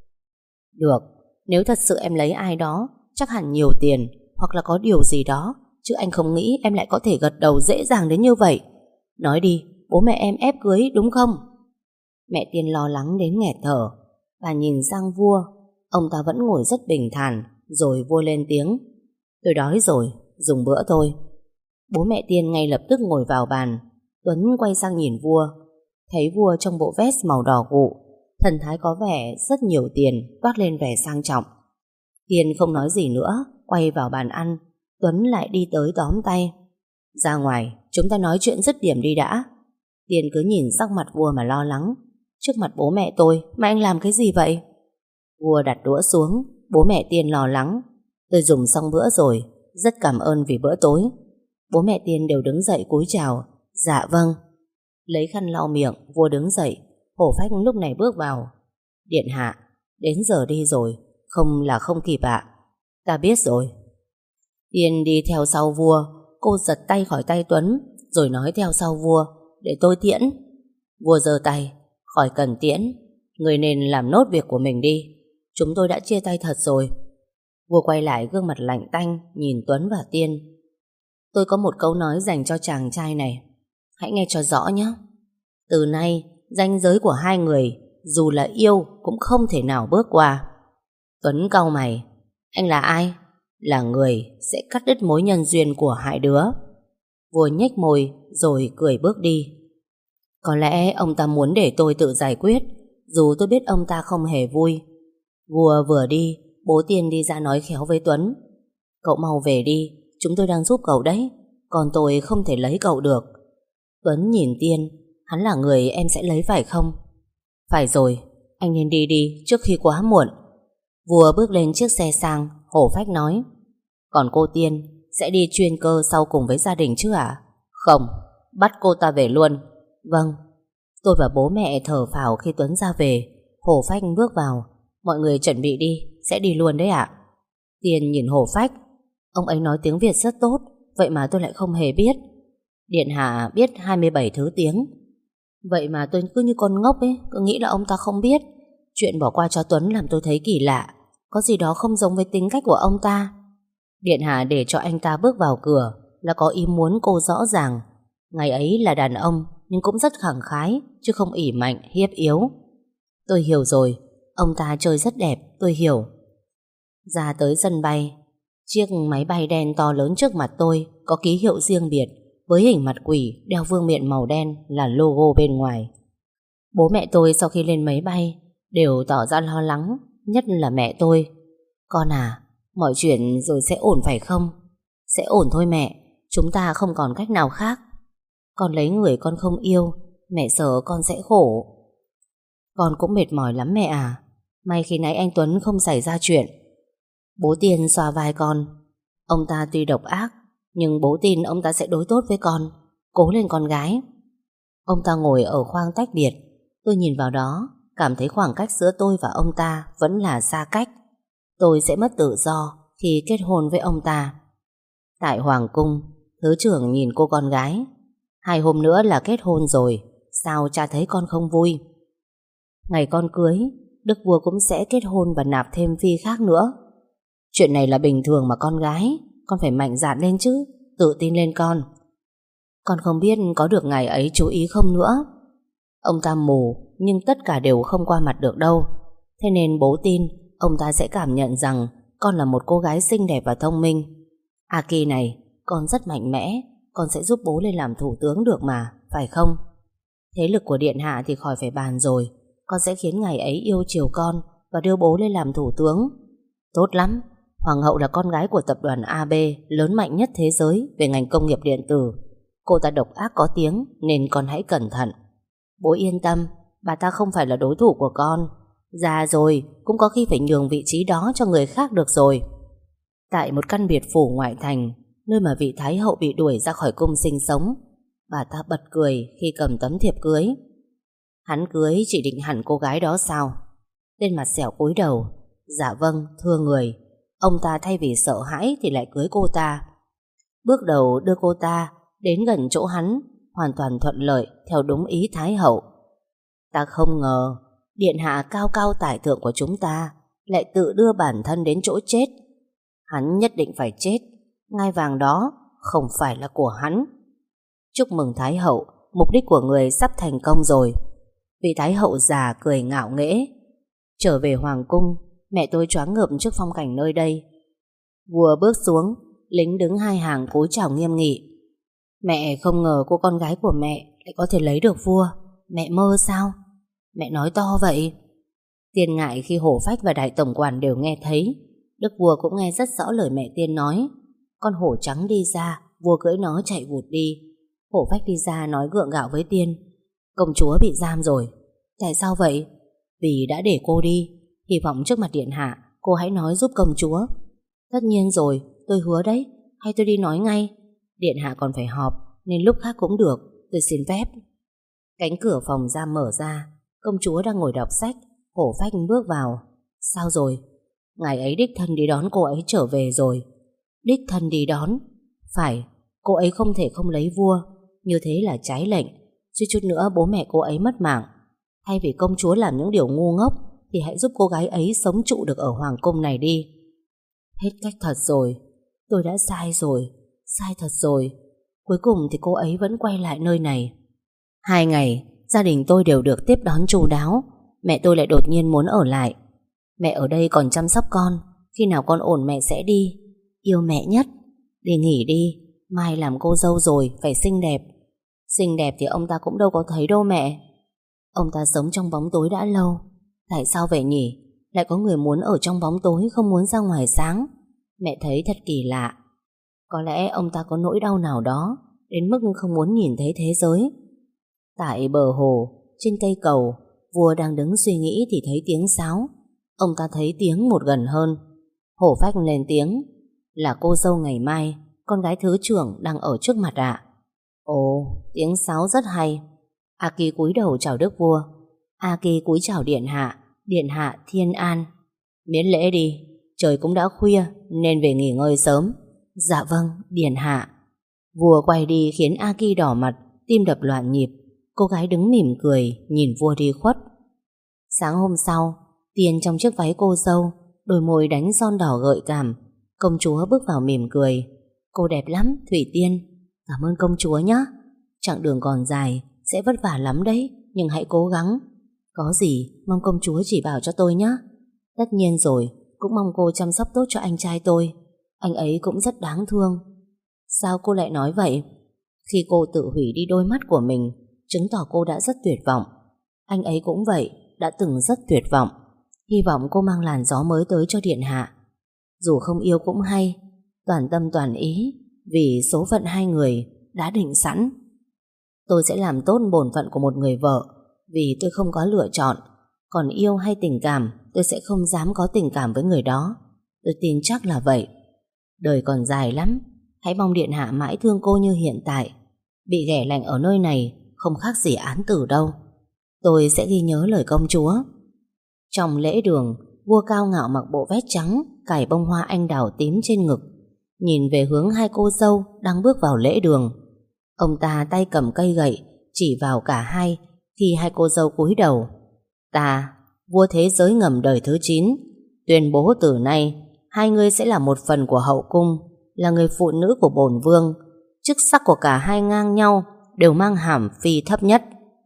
Được, nếu thật sự em lấy ai đó, chắc hẳn nhiều tiền, hoặc là có điều gì đó, chứ anh không nghĩ em lại có thể gật đầu dễ dàng đến như vậy. Nói đi, bố mẹ em ép cưới đúng không? Mẹ Tiên lo lắng đến nghẹt thở. Bà nhìn sang vua. Ông ta vẫn ngồi rất bình thản. Rồi vua lên tiếng. Tôi đói rồi, dùng bữa thôi. Bố mẹ Tiên ngay lập tức ngồi vào bàn. Tuấn quay sang nhìn vua. Thấy vua trong bộ vest màu đỏ gụ, thần thái có vẻ rất nhiều tiền, toát lên vẻ sang trọng. Tiên không nói gì nữa, quay vào bàn ăn. Tuấn lại đi tới tóm tay. Ra ngoài, chúng ta nói chuyện dứt điểm đi đã. Tiên cứ nhìn sắc mặt vua mà lo lắng. Trước mặt bố mẹ tôi mà anh làm cái gì vậy? Vua đặt đũa xuống. Bố mẹ Tiên lo lắng. Tôi dùng xong bữa rồi, rất cảm ơn vì bữa tối. Bố mẹ Tiên đều đứng dậy cúi chào. Dạ vâng. Lấy khăn lau miệng, vua đứng dậy. Hổ Phách lúc này bước vào. Điện hạ, đến giờ đi rồi. Không là không kịp ạ. Ta biết rồi. Tiên đi theo sau vua. Cô giật tay khỏi tay Tuấn, rồi nói theo sau vua. Để tôi tiễn. Vua giơ tay. Khỏi cần tiễn. Người nên làm nốt việc của mình đi. Chúng tôi đã chia tay thật rồi. Vua quay lại gương mặt lạnh tanh, nhìn Tuấn và Tiên. Tôi có một câu nói dành cho chàng trai này. Hãy nghe cho rõ nhé. Từ nay, ranh giới của hai người, dù là yêu, cũng không thể nào bước qua. Tuấn cau mày. Anh là ai? Là người sẽ cắt đứt mối nhân duyên của hai đứa. Vua nhếch môi rồi cười bước đi. Có lẽ ông ta muốn để tôi tự giải quyết, dù tôi biết ông ta không hề vui. Vua vừa đi, bố Tiên đi ra nói khéo với Tuấn. Cậu mau về đi, chúng tôi đang giúp cậu đấy, còn tôi không thể lấy cậu được. Tuấn nhìn Tiên, hắn là người em sẽ lấy phải không? Phải rồi, anh nên đi đi trước khi quá muộn. Vua bước lên chiếc xe sang, hổ phách nói. Còn cô Tiên sẽ đi chuyên cơ sau cùng với gia đình chứ ạ? Không, bắt cô ta về luôn. Vâng. Tôi và bố mẹ thở phào khi Tuấn ra về. Hổ phách bước vào. Mọi người chuẩn bị đi, sẽ đi luôn đấy ạ. Tiên nhìn hổ phách. Ông ấy nói tiếng Việt rất tốt, vậy mà tôi lại không hề biết. Điện hạ biết hai mươi bảy thứ tiếng. Vậy mà tôi cứ như con ngốc ấy, cứ nghĩ là ông ta không biết. Chuyện bỏ qua cho Tuấn làm tôi thấy kỳ lạ, có gì đó không giống với tính cách của ông ta. Điện hạ để cho anh ta bước vào cửa là có ý muốn cô rõ ràng. Ngày ấy là đàn ông nhưng cũng rất khẳng khái, chứ không ỷ mạnh hiếp yếu. Tôi hiểu rồi, ông ta chơi rất đẹp, tôi hiểu. Ra tới sân bay, chiếc máy bay đen to lớn trước mặt tôi có ký hiệu riêng biệt với hình mặt quỷ đeo vương miện màu đen là logo bên ngoài. Bố mẹ tôi sau khi lên máy bay đều tỏ ra lo lắng, nhất là mẹ tôi. Con à, mọi chuyện rồi sẽ ổn phải không? Sẽ ổn thôi mẹ, chúng ta không còn cách nào khác. Con lấy người con không yêu, mẹ sợ con sẽ khổ. Con cũng mệt mỏi lắm mẹ à. May khi nãy anh Tuấn không xảy ra chuyện. Bố Tiên xoa vai con. Ông ta tuy độc ác, nhưng bố tin ông ta sẽ đối tốt với con. Cố lên con gái. Ông ta ngồi ở khoang tách biệt. Tôi nhìn vào đó, cảm thấy khoảng cách giữa tôi và ông ta vẫn là xa cách. Tôi sẽ mất tự do khi kết hôn với ông ta. Tại Hoàng cung, thứ trưởng nhìn cô con gái. Hai hôm nữa là kết hôn rồi, sao cha thấy con không vui? Ngày con cưới, đức vua cũng sẽ kết hôn và nạp thêm phi khác nữa. Chuyện này là bình thường mà con gái. Con phải mạnh dạn lên chứ, tự tin lên con. Con không biết có được ngày ấy chú ý không nữa. Ông ta mù, nhưng tất cả đều không qua mặt được đâu. Thế nên bố tin ông ta sẽ cảm nhận rằng con là một cô gái xinh đẹp và thông minh. Aki này, con rất mạnh mẽ, con sẽ giúp bố lên làm thủ tướng được mà, phải không? Thế lực của điện hạ thì khỏi phải bàn rồi. Con sẽ khiến ngày ấy yêu chiều con và đưa bố lên làm thủ tướng. Tốt lắm. Hoàng hậu là con gái của tập đoàn a bê lớn mạnh nhất thế giới về ngành công nghiệp điện tử. Cô ta độc ác có tiếng nên con hãy cẩn thận. Bố yên tâm, bà ta không phải là đối thủ của con. Già rồi cũng có khi phải nhường vị trí đó cho người khác được rồi. Tại một căn biệt phủ ngoại thành, nơi mà vị thái hậu bị đuổi ra khỏi cung sinh sống, bà ta bật cười khi cầm tấm thiệp cưới. Hắn cưới chỉ định hẳn cô gái đó sao? Tên mặt xẻo cúi đầu. Dạ vâng, thưa người. Ông ta thay vì sợ hãi thì lại cưới cô ta. Bước đầu đưa cô ta đến gần chỗ hắn, hoàn toàn thuận lợi theo đúng ý thái hậu. Ta không ngờ điện hạ cao cao tại thượng của chúng ta lại tự đưa bản thân đến chỗ chết. Hắn nhất định phải chết. Ngai vàng đó không phải là của hắn. Chúc mừng thái hậu, mục đích của người sắp thành công rồi. Vị thái hậu già cười ngạo nghễ. Trở về hoàng cung, mẹ tôi choáng ngợp trước phong cảnh nơi đây. Vua bước xuống, lính đứng hai hàng cúi chào nghiêm nghị. Mẹ không ngờ cô con gái của mẹ lại có thể lấy được vua. Mẹ mơ sao? Mẹ nói to vậy. Tiên ngại khi hổ phách và đại tổng quản đều nghe thấy. Đức vua cũng nghe rất rõ lời mẹ Tiên nói. Con hổ trắng đi ra, vua cưỡi nó chạy vụt đi. Hổ phách đi ra nói gượng gạo với Tiên. Công chúa bị giam rồi. Tại sao vậy? Vì đã để cô đi. Hy vọng trước mặt điện hạ cô hãy nói giúp công chúa. Tất nhiên rồi, tôi hứa đấy. Hay tôi đi nói ngay? Điện hạ còn phải họp, nên lúc khác cũng được. Tôi xin phép. Cánh cửa phòng giam mở ra. Công chúa đang ngồi đọc sách. Hổ phách bước vào. Sao rồi? Ngày ấy đích thân đi đón cô ấy trở về rồi. Đích thân đi đón? Phải, cô ấy không thể không lấy vua. Như thế là trái lệnh. Suýt chút nữa bố mẹ cô ấy mất mạng. Thay vì công chúa làm những điều ngu ngốc thì hãy giúp cô gái ấy sống trụ được ở hoàng cung này đi. Hết cách thật rồi. Tôi đã sai rồi. Sai thật rồi. Cuối cùng thì cô ấy vẫn quay lại nơi này. Hai ngày gia đình tôi đều được tiếp đón chu đáo. Mẹ tôi lại đột nhiên muốn ở lại. Mẹ ở đây còn chăm sóc con. Khi nào con ổn mẹ sẽ đi. Yêu mẹ nhất. Đi nghỉ đi. Mai làm cô dâu rồi, phải xinh đẹp. Xinh đẹp thì ông ta cũng đâu có thấy đâu mẹ. Ông ta sống trong bóng tối đã lâu. Tại sao vậy nhỉ? Lại có người muốn ở trong bóng tối, không muốn ra ngoài sáng. Mẹ thấy thật kỳ lạ. Có lẽ ông ta có nỗi đau nào đó đến mức không muốn nhìn thấy thế giới. Tại bờ hồ, trên cây cầu, vua đang đứng suy nghĩ thì thấy tiếng sáo. Ông ta thấy tiếng một gần hơn. Hổ Phách lên tiếng: Là cô dâu ngày mai, con gái thứ trưởng đang ở trước mặt ạ. Ồ, tiếng sáo rất hay. A Kỳ cúi đầu chào đức vua. A Kỳ cúi chào điện hạ. Điện hạ thiên an. Miễn lễ đi, trời cũng đã khuya nên về nghỉ ngơi sớm. Dạ vâng, điện hạ. Vua quay đi khiến A Kỳ đỏ mặt, tim đập loạn nhịp. Cô gái đứng mỉm cười nhìn vua đi khuất. Sáng hôm sau, Tiên trong chiếc váy cô dâu, đôi môi đánh son đỏ gợi cảm. Công chúa bước vào mỉm cười. Cô đẹp lắm, Thủy Tiên. Cảm ơn công chúa nhé. Chặng đường còn dài, sẽ vất vả lắm đấy, nhưng hãy cố gắng. Có gì, mong công chúa chỉ bảo cho tôi nhé. Tất nhiên rồi, cũng mong cô chăm sóc tốt cho anh trai tôi. Anh ấy cũng rất đáng thương. Sao cô lại nói vậy? Khi cô tự hủy đi đôi mắt của mình, chứng tỏ cô đã rất tuyệt vọng. Anh ấy cũng vậy, đã từng rất tuyệt vọng. Hy vọng cô mang làn gió mới tới cho điện hạ. Dù không yêu cũng hay, toàn tâm toàn ý, vì số phận hai người đã định sẵn. Tôi sẽ làm tốt bổn phận của một người vợ, vì tôi không có lựa chọn. Còn yêu hay tình cảm, tôi sẽ không dám có tình cảm với người đó. Tôi tin chắc là vậy. Đời còn dài lắm, hãy mong điện hạ mãi thương cô như hiện tại. Bị ghẻ lạnh ở nơi này không khác gì án tử đâu. Tôi sẽ ghi nhớ lời công chúa. Trong lễ đường, vua cao ngạo mặc bộ vest trắng, cài bông hoa anh đào tím trên ngực, nhìn về hướng hai cô dâu đang bước vào lễ đường. Ông ta tay cầm cây gậy, chỉ vào cả hai khi hai cô dâu cúi đầu. Ta, vua thế giới ngầm đời thứ chín, tuyên bố từ nay hai người sẽ là một phần của hậu cung, là người phụ nữ của bổn vương. Chức sắc của cả hai ngang nhau, đều mang hàm phi thấp nhất.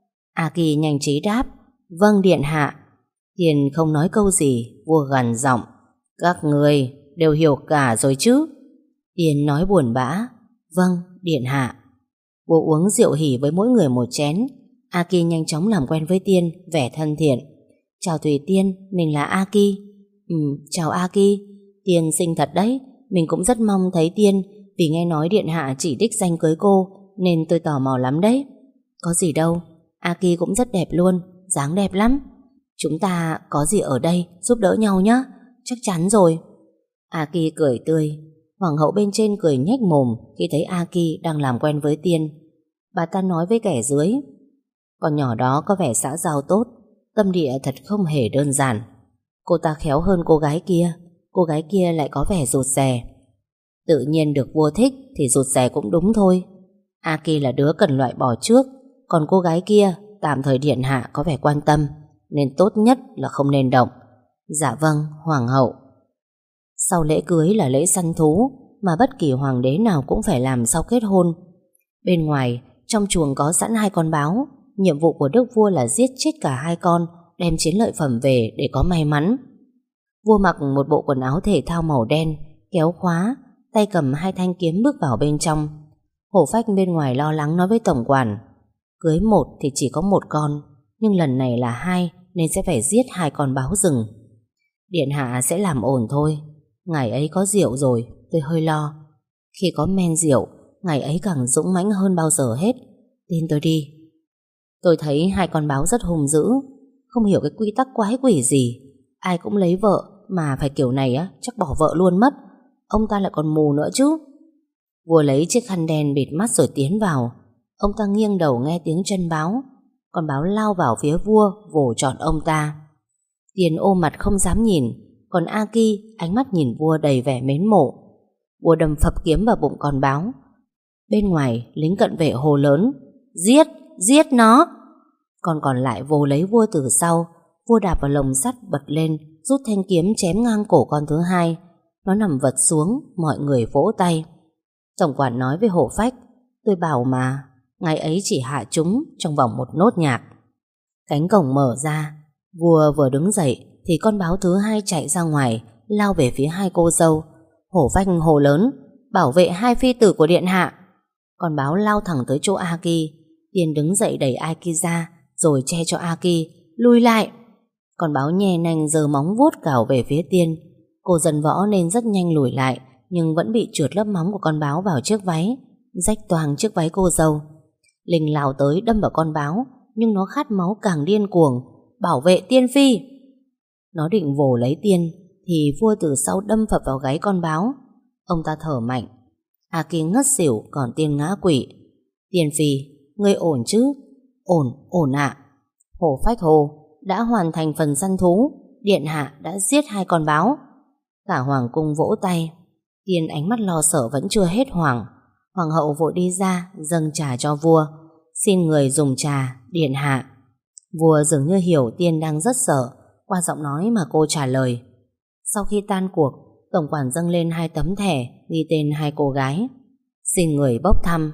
A Kỳ nhanh trí đáp: Vâng điện hạ. Tiên không nói câu gì, vua gằn giọng: Các người đều hiểu cả rồi chứ? Tiên nói buồn bã: Vâng điện hạ. Vua uống rượu hỉ với mỗi người một chén. A Kỳ nhanh chóng làm quen với Tiên, vẻ thân thiện. Chào Thủy Tiên, mình là A Kỳ. Ừ, chào A Kỳ. Tiên xinh thật đấy, mình cũng rất mong thấy Tiên, vì nghe nói điện hạ chỉ đích danh cưới cô, nên tôi tò mò lắm đấy. Có gì đâu, A Kỳ cũng rất đẹp luôn, dáng đẹp lắm. Chúng ta có gì ở đây giúp đỡ nhau nhé. Chắc chắn rồi. A Kỳ cười tươi. Hoàng hậu bên trên cười nhếch mồm khi thấy A Kỳ đang làm quen với Tiên. Bà ta nói với kẻ dưới: Con nhỏ đó có vẻ xã giao tốt, tâm địa thật không hề đơn giản. Cô ta khéo hơn cô gái kia, cô gái kia lại có vẻ rụt rè. Tự nhiên được vua thích thì rụt rè cũng đúng thôi. A Kỳ là đứa cần loại bỏ trước, còn cô gái kia tạm thời điện hạ có vẻ quan tâm, nên tốt nhất là không nên động. Dạ vâng, hoàng hậu. Sau lễ cưới là lễ săn thú, mà bất kỳ hoàng đế nào cũng phải làm sau kết hôn. Bên ngoài, trong chuồng có sẵn hai con báo. Nhiệm vụ của đức vua là giết chết cả hai con, đem chiến lợi phẩm về để có may mắn. Vua mặc một bộ quần áo thể thao màu đen, kéo khóa, tay cầm hai thanh kiếm bước vào bên trong. Hổ Phách bên ngoài lo lắng nói với tổng quản: Cưới một thì chỉ có một con, nhưng lần này là hai, nên sẽ phải giết hai con báo rừng. Điện hạ sẽ làm ổn thôi. Ngày ấy có rượu rồi, tôi hơi lo. Khi có men rượu, ngày ấy càng dũng mãnh hơn bao giờ hết. Tin tôi đi. Tôi thấy hai con báo rất hung dữ, không hiểu cái quy tắc quái quỷ gì. Ai cũng lấy vợ, mà phải kiểu này á, chắc bỏ vợ luôn mất. Ông ta lại còn mù nữa chứ. Vua lấy chiếc khăn đen bịt mắt rồi tiến vào. Ông ta nghiêng đầu nghe tiếng chân báo. Con báo lao vào phía vua, vồ trọn ông ta. Tiền ôm mặt không dám nhìn, còn A Kỳ ánh mắt nhìn vua đầy vẻ mến mộ. Vua đâm phập kiếm vào bụng con báo. Bên ngoài, lính cận vệ hô lớn: Giết, giết nó! Còn còn lại vồ lấy vua từ sau. Vua đạp vào lồng sắt bật lên, rút thanh kiếm chém ngang cổ con thứ hai. Nó nằm vật xuống, mọi người vỗ tay. Tổng quản nói với Hổ Phách: Tôi bảo mà, ngày ấy chỉ hạ chúng trong vòng một nốt nhạc. Cánh cổng mở ra. Vua vừa đứng dậy thì con báo thứ hai chạy ra ngoài, lao về phía hai cô dâu. Hổ Phách hồ lớn: Bảo vệ hai phi tử của điện hạ! Con báo lao thẳng tới chỗ Aki. Tiên đứng dậy đẩy Aki ra, rồi che cho Aki. Lùi lại! Con báo nhè nanh giơ móng vuốt cào về phía Tiên. Cô dân võ nên rất nhanh lùi lại, nhưng vẫn bị trượt lớp móng của con báo vào chiếc váy, rách toang chiếc váy cô dâu. Linh lao tới đâm vào con báo, nhưng nó khát máu càng điên cuồng. Bảo vệ Tiên Phi! Nó định vồ lấy Tiên, thì vua từ sau đâm phập vào gáy con báo. Ông ta thở mạnh. Aki ngất xỉu, còn Tiên ngã quỵ. Tiên Phi, ngươi ổn chứ? Ổn, ổn ạ. Hồ Phách Hồ đã hoàn thành phần săn thú. Điện hạ đã giết hai con báo. Cả hoàng cung vỗ tay. Tiên ánh mắt lo sợ vẫn chưa hết hoảng. Hoàng hậu vội đi ra dâng trà cho vua. Xin người dùng trà, điện hạ. Vua dường như hiểu Tiên đang rất sợ. Qua giọng nói mà cô trả lời. Sau khi tan cuộc, tổng quản dâng lên hai tấm thẻ ghi tên hai cô gái. Xin người bốc thăm.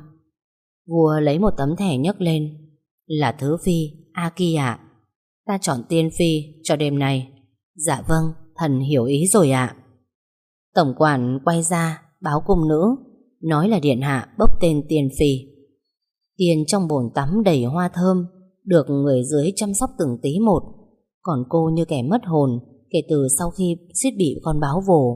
Vua lấy một tấm thẻ nhấc lên. Là Thứ Phi, Aki ạ. Ta chọn Tiên Phi cho đêm nay. Dạ vâng, thần hiểu ý rồi ạ. Tổng quản quay ra báo cung nữ, nói là điện hạ bốc tên Tiên Phi. Tiên trong bồn tắm đầy hoa thơm, được người dưới chăm sóc từng tí một. Còn cô như kẻ mất hồn kể từ sau khi suýt bị con báo vồ.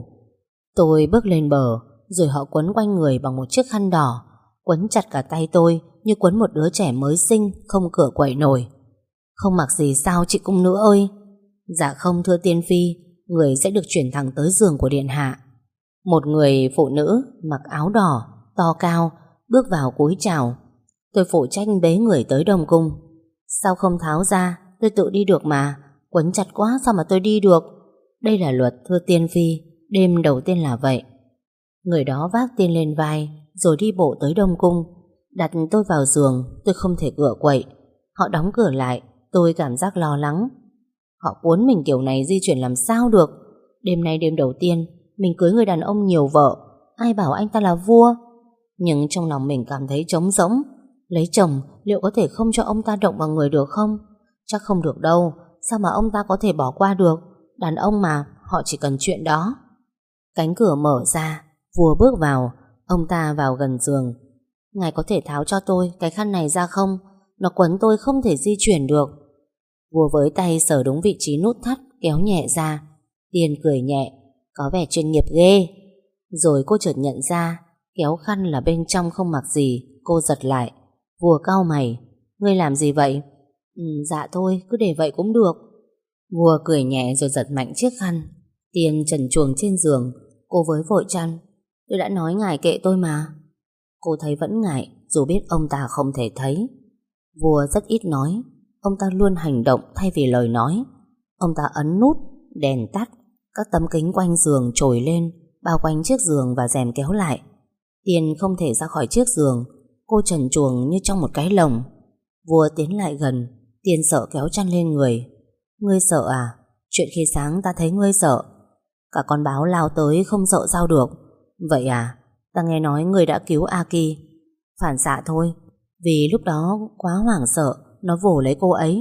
Tôi bước lên bờ, rồi họ quấn quanh người bằng một chiếc khăn đỏ, quấn chặt cả tay tôi như quấn một đứa trẻ mới sinh không cửa quậy nổi. Không mặc gì sao chị cung nữ ơi? Dạ không thưa Tiên Phi, người sẽ được chuyển thẳng tới giường của điện hạ. Một người phụ nữ mặc áo đỏ, to cao, bước vào cúi chào. Tôi phụ trách bế người tới Đông Cung. Sao không tháo ra? Tôi tự đi được mà. Quấn chặt quá sao mà tôi đi được? Đây là luật thưa Tiên Phi, đêm đầu tiên là vậy. Người đó vác Tiên lên vai, rồi đi bộ tới Đông Cung. Đặt tôi vào giường, tôi không thể cựa quậy. Họ đóng cửa lại, tôi cảm giác lo lắng. Họ cuốn mình kiểu này di chuyển làm sao được? Đêm nay đêm đầu tiên, mình cưới người đàn ông nhiều vợ, ai bảo anh ta là vua? Nhưng trong lòng mình cảm thấy trống rỗng. Lấy chồng liệu có thể không cho ông ta động vào người được không? Chắc không được đâu. Sao mà ông ta có thể bỏ qua được? Đàn ông mà, họ chỉ cần chuyện đó. Cánh cửa mở ra, vua bước vào. Ông ta vào gần giường. Ngài có thể tháo cho tôi cái khăn này ra không? Nó quấn tôi không thể di chuyển được. Vua với tay sờ đúng vị trí nút thắt, kéo nhẹ ra. Tiên cười nhẹ, có vẻ chuyên nghiệp ghê. Rồi cô chợt nhận ra kéo khăn là bên trong không mặc gì. Cô giật lại. Vua cau mày. Ngươi làm gì vậy? Ừ, dạ thôi, cứ để vậy cũng được. Vua cười nhẹ rồi giật mạnh chiếc khăn. Tiên trần truồng trên giường. Cô với vội chăn. Tôi đã nói ngài kệ tôi mà. Cô thấy vẫn ngại, dù biết ông ta không thể thấy. Vua rất ít nói. Ông ta luôn hành động thay vì lời nói. Ông ta ấn nút, đèn tắt. Các tấm kính quanh giường trồi lên, bao quanh chiếc giường và rèm kéo lại. Tiên không thể ra khỏi chiếc giường. Cô trần truồng như trong một cái lồng. Vua tiến lại gần. Tiên sợ kéo chăn lên người. Ngươi sợ à? Chuyện khi sáng ta thấy ngươi sợ. Cả con báo lao tới không sợ sao được. Vậy à? Ta nghe nói ngươi đã cứu Aki. Phản xạ thôi. Vì lúc đó quá hoảng sợ, nó vồ lấy cô ấy.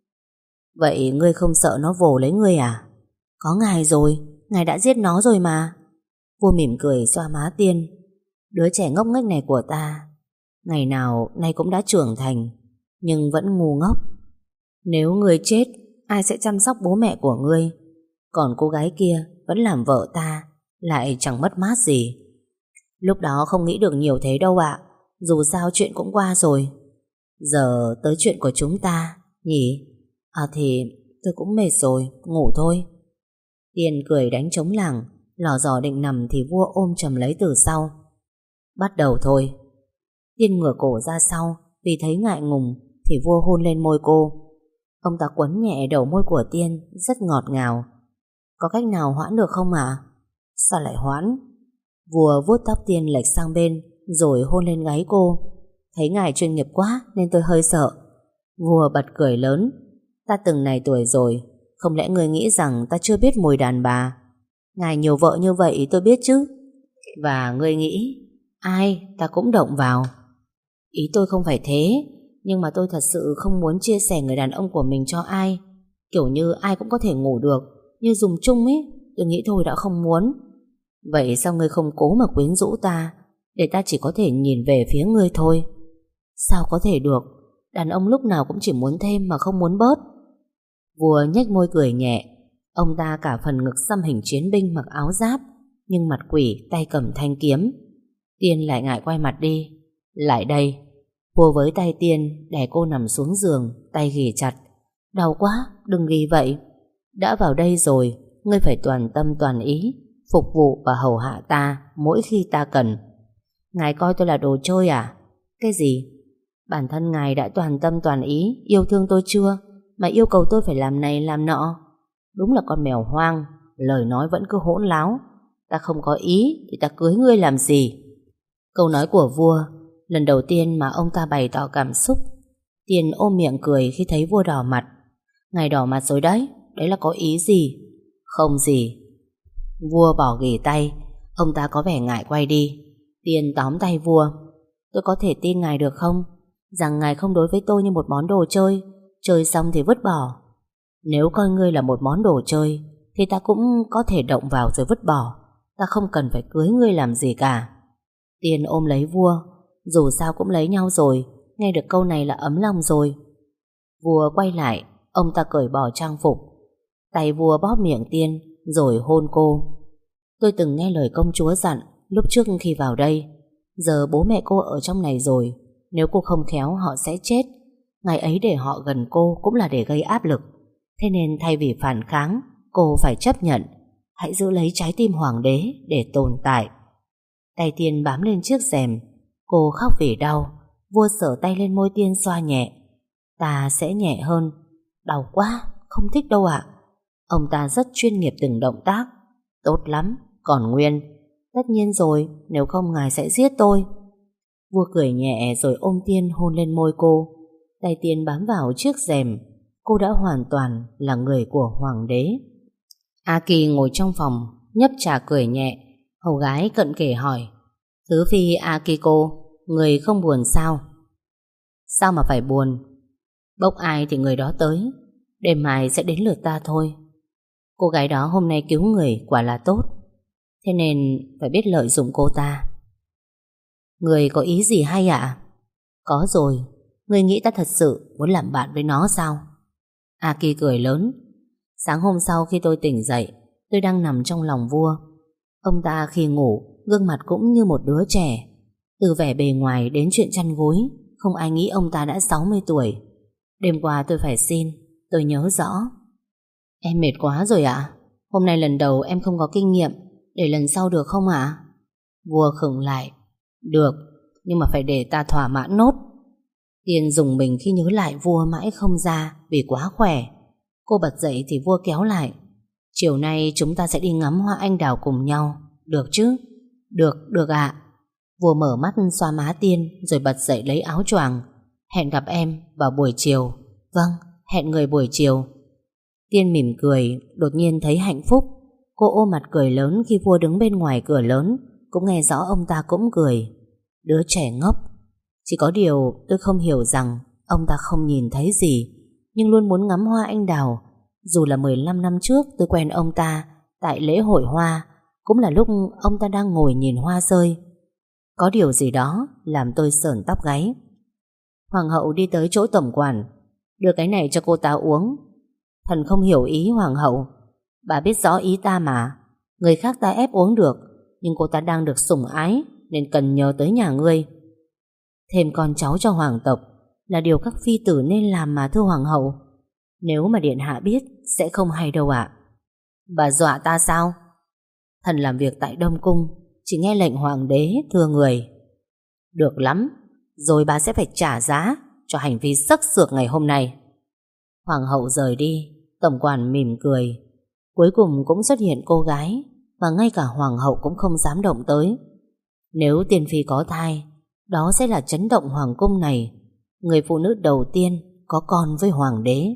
Vậy ngươi không sợ nó vồ lấy ngươi à? Có ngài rồi, ngài đã giết nó rồi mà. Vua mỉm cười xoa má Tiên. Đứa trẻ ngốc nghếch này của ta, ngày nào nay cũng đã trưởng thành, nhưng vẫn ngu ngốc. Nếu ngươi chết, ai sẽ chăm sóc bố mẹ của ngươi? Còn cô gái kia vẫn làm vợ ta, lại chẳng mất mát gì. Lúc đó không nghĩ được nhiều thế đâu ạ. Dù sao chuyện cũng qua rồi. Giờ tới chuyện của chúng ta nhỉ? À thì tôi cũng mệt rồi, ngủ thôi. Tiên cười đánh trống lảng. Lò dò định nằm thì vua ôm chầm lấy từ sau. Bắt đầu thôi. Tiên ngửa cổ ra sau. Vì thấy ngại ngùng thì vua hôn lên môi cô. Ông ta quấn nhẹ đầu môi của Tiên, rất ngọt ngào. Có cách nào hoãn được không ạ? Sao lại hoãn? Vua vuốt tóc Tiên lệch sang bên, rồi hôn lên gáy cô. Thấy ngài chuyên nghiệp quá nên tôi hơi sợ. Vua bật cười lớn. Ta từng này tuổi rồi, không lẽ ngươi nghĩ rằng ta chưa biết mùi đàn bà? Ngài nhiều vợ như vậy tôi biết chứ. Và ngươi nghĩ ai ta cũng động vào. Ý tôi không phải thế, nhưng mà tôi thật sự không muốn chia sẻ người đàn ông của mình cho ai. Kiểu như ai cũng có thể ngủ được, như dùng chung ấy. Tôi nghĩ thôi đã không muốn. Vậy sao ngươi không cố mà quyến rũ ta? để ta chỉ có thể nhìn về phía ngươi thôi. Sao có thể được? Đàn ông lúc nào cũng chỉ muốn thêm mà không muốn bớt. Vua nhếch môi cười nhẹ. Ông ta cả phần ngực xăm hình chiến binh mặc áo giáp, nhưng mặt quỷ tay cầm thanh kiếm. Tiên lại ngại quay mặt đi. Lại đây. Vua với tay Tiên đè cô nằm xuống giường, tay ghì chặt. Đau quá, đừng ghì vậy. Đã vào đây rồi, ngươi phải toàn tâm toàn ý phục vụ và hầu hạ ta mỗi khi ta cần. Ngài coi tôi là đồ chơi à? Cái gì? Bản thân ngài đã toàn tâm toàn ý yêu thương tôi chưa, mà yêu cầu tôi phải làm này làm nọ? Đúng là con mèo hoang, lời nói vẫn cứ hỗn láo. Ta không có ý thì ta cưới ngươi làm gì? Câu nói của vua lần đầu tiên mà ông ta bày tỏ cảm xúc. Tiên ôm miệng cười khi thấy vua đỏ mặt. Ngài đỏ mặt rồi đấy, đấy là có ý gì? Không gì. Vua bỏ ghì tay. Ông ta có vẻ ngại quay đi. Tiên tóm tay vua. Tôi có thể tin ngài được không, rằng ngài không đối với tôi như một món đồ chơi, chơi xong thì vứt bỏ? Nếu coi ngươi là một món đồ chơi thì ta cũng có thể động vào rồi vứt bỏ. Ta không cần phải cưới ngươi làm gì cả. Tiên ôm lấy vua. Dù sao cũng lấy nhau rồi, nghe được câu này là ấm lòng rồi. Vua quay lại. Ông ta cởi bỏ trang phục. Tay vua bóp miệng Tiên rồi hôn cô. Tôi từng nghe lời công chúa dặn lúc trước khi vào đây. Giờ bố mẹ cô ở trong này rồi, nếu cô không khéo họ sẽ chết. Ngày ấy để họ gần cô cũng là để gây áp lực. Thế nên thay vì phản kháng, cô phải chấp nhận. Hãy giữ lấy trái tim hoàng đế để tồn tại. Tay Tiên bám lên chiếc rèm. Cô khóc vì đau. Vua sờ tay lên môi Tiên xoa nhẹ. Ta sẽ nhẹ hơn. Đau quá, không thích đâu ạ. Ông ta rất chuyên nghiệp từng động tác. Tốt lắm, còn Nguyên. Tất nhiên rồi, nếu không ngài sẽ giết tôi. Vua cười nhẹ rồi ôm Tiên hôn lên môi cô. Tay Tiên bám vào chiếc rèm. Cô đã hoàn toàn là người của hoàng đế. A Kỳ ngồi trong phòng nhấp trà cười nhẹ. Hầu gái cận kề hỏi: Thứ phi Akiko, người không buồn sao? Sao mà phải buồn? Bốc ai thì người đó tới. Đêm mai sẽ đến lượt ta thôi. Cô gái đó hôm nay cứu người quả là tốt, thế nên phải biết lợi dụng cô ta. Người có ý gì hay ạ? Có rồi. Người nghĩ ta thật sự muốn làm bạn với nó sao? Aki cười lớn. Sáng hôm sau khi tôi tỉnh dậy, tôi đang nằm trong lòng vua. Ông ta khi ngủ gương mặt cũng như một đứa trẻ. Từ vẻ bề ngoài đến chuyện chăn gối, không ai nghĩ ông ta đã sáu mươi tuổi. Đêm qua tôi phải xin, tôi nhớ rõ. Em mệt quá rồi ạ. Hôm nay lần đầu em không có kinh nghiệm, để lần sau được không ạ? Vua khựng lại. Được, nhưng mà phải để ta thỏa mãn nốt. Tiên dùng mình khi nhớ lại vua mãi không ra vì quá khỏe. Cô bật dậy thì vua kéo lại. Chiều nay chúng ta sẽ đi ngắm hoa anh đào cùng nhau, được chứ? Được, được ạ. Vua mở mắt xoa má Tiên rồi bật dậy lấy áo choàng. Hẹn gặp em vào buổi chiều. Vâng, hẹn người buổi chiều. Tiên mỉm cười, đột nhiên thấy hạnh phúc. Cô ôm mặt cười lớn khi vua đứng bên ngoài cửa lớn, cũng nghe rõ ông ta cũng cười. Đứa trẻ ngốc. Chỉ có điều tôi không hiểu rằng ông ta không nhìn thấy gì, nhưng luôn muốn ngắm hoa anh đào. Dù là mười lăm năm trước tôi quen ông ta tại lễ hội hoa, cũng là lúc ông ta đang ngồi nhìn hoa rơi. Có điều gì đó làm tôi sởn tóc gáy. Hoàng hậu đi tới chỗ tổng quản. Đưa cái này cho cô ta uống. Thần không hiểu ý hoàng hậu. Bà biết rõ ý ta mà. Người khác ta ép uống được, nhưng cô ta đang được sủng ái nên cần nhờ tới nhà ngươi. Thêm con cháu cho hoàng tộc là điều các phi tử nên làm mà thưa hoàng hậu. Nếu mà điện hạ biết sẽ không hay đâu ạ. Bà dọa ta sao? Thần làm việc tại Đông Cung, chỉ nghe lệnh hoàng đế thưa người. Được lắm, rồi bà sẽ phải trả giá cho hành vi sắc sược ngày hôm nay. Hoàng hậu rời đi. Tổng quản mỉm cười. Cuối cùng cũng xuất hiện cô gái mà ngay cả hoàng hậu cũng không dám động tới. Nếu tiên phi có thai, đó sẽ là chấn động hoàng cung này. Người phụ nữ đầu tiên có con với hoàng đế.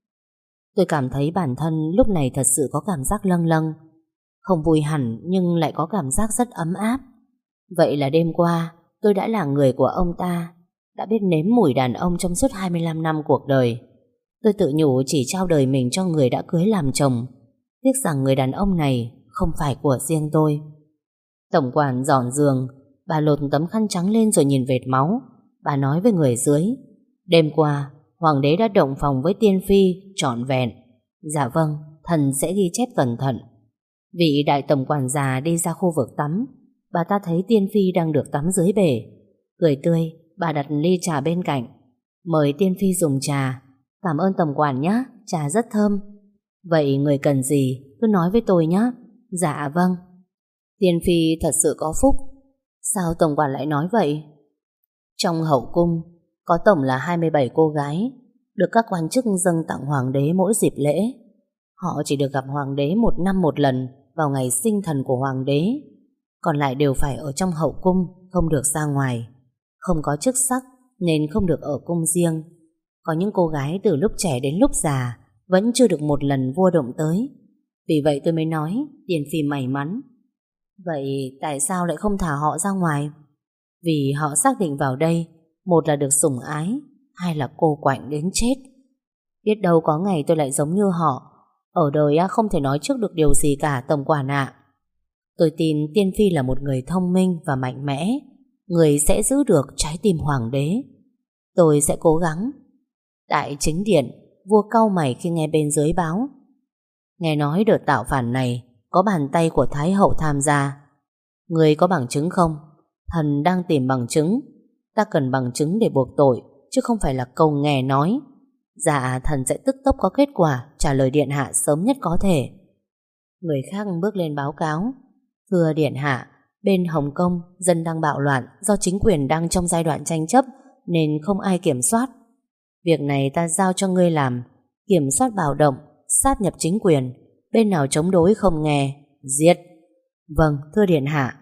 Tôi cảm thấy bản thân lúc này thật sự có cảm giác lâng lâng. Không vui hẳn nhưng lại có cảm giác rất ấm áp. Vậy là đêm qua tôi đã là người của ông ta, đã biết nếm mùi đàn ông trong suốt hai mươi lăm năm cuộc đời. Tôi tự nhủ chỉ trao đời mình cho người đã cưới làm chồng. Tiếc rằng người đàn ông này không phải của riêng tôi. Tổng quản dọn giường. bà lột tấm khăn trắng lên rồi nhìn vệt máu. Bà nói với người dưới: Đêm qua hoàng đế đã động phòng với tiên phi trọn vẹn. Dạ vâng, thần sẽ ghi chép cẩn thận. Vị đại tổng quản già đi ra khu vực tắm. Bà ta thấy tiên phi đang được tắm dưới bể. Cười tươi, bà đặt ly trà bên cạnh. Mời tiên phi dùng trà. Cảm ơn tổng quản nhé, trà rất thơm. Vậy người cần gì cứ nói với tôi nhé. Dạ vâng. Tiên phi thật sự có phúc. Sao tổng quản lại nói vậy? Trong hậu cung có tổng là hai mươi bảy cô gái được các quan chức dâng tặng hoàng đế mỗi dịp lễ. Họ chỉ được gặp hoàng đế một năm một lần vào ngày sinh thần của hoàng đế. Còn lại đều phải ở trong hậu cung, không được ra ngoài. Không có chức sắc nên không được ở cung riêng. Có những cô gái từ lúc trẻ đến lúc già vẫn chưa được một lần vua động tới. Vì vậy tôi mới nói tiên phi may mắn. Vậy tại sao lại không thả họ ra ngoài? Vì họ xác định vào đây, một là được sủng ái, hai là cô quạnh đến chết. Biết đâu có ngày tôi lại giống như họ. Ở đời không thể nói trước được điều gì cả tổng quản ạ. Tôi tin tiên phi là một người thông minh và mạnh mẽ, người sẽ giữ được trái tim hoàng đế. Tôi sẽ cố gắng. Tại chính điện, vua cau mày khi nghe bên dưới báo. Nghe nói đợt tạo phản này có bàn tay của Thái hậu tham gia. Người có bằng chứng không? Thần đang tìm bằng chứng. Ta cần bằng chứng để buộc tội, chứ không phải là câu nghe nói. Dạ, thần sẽ tức tốc có kết quả trả lời điện hạ sớm nhất có thể. Người khác bước lên báo cáo. Thưa điện hạ, bên Hồng Kông dân đang bạo loạn do chính quyền đang trong giai đoạn tranh chấp nên không ai kiểm soát. Việc này ta giao cho ngươi làm. Kiểm soát bạo động, sát nhập chính quyền. Bên nào chống đối không nghe, giết. Vâng, thưa điện hạ.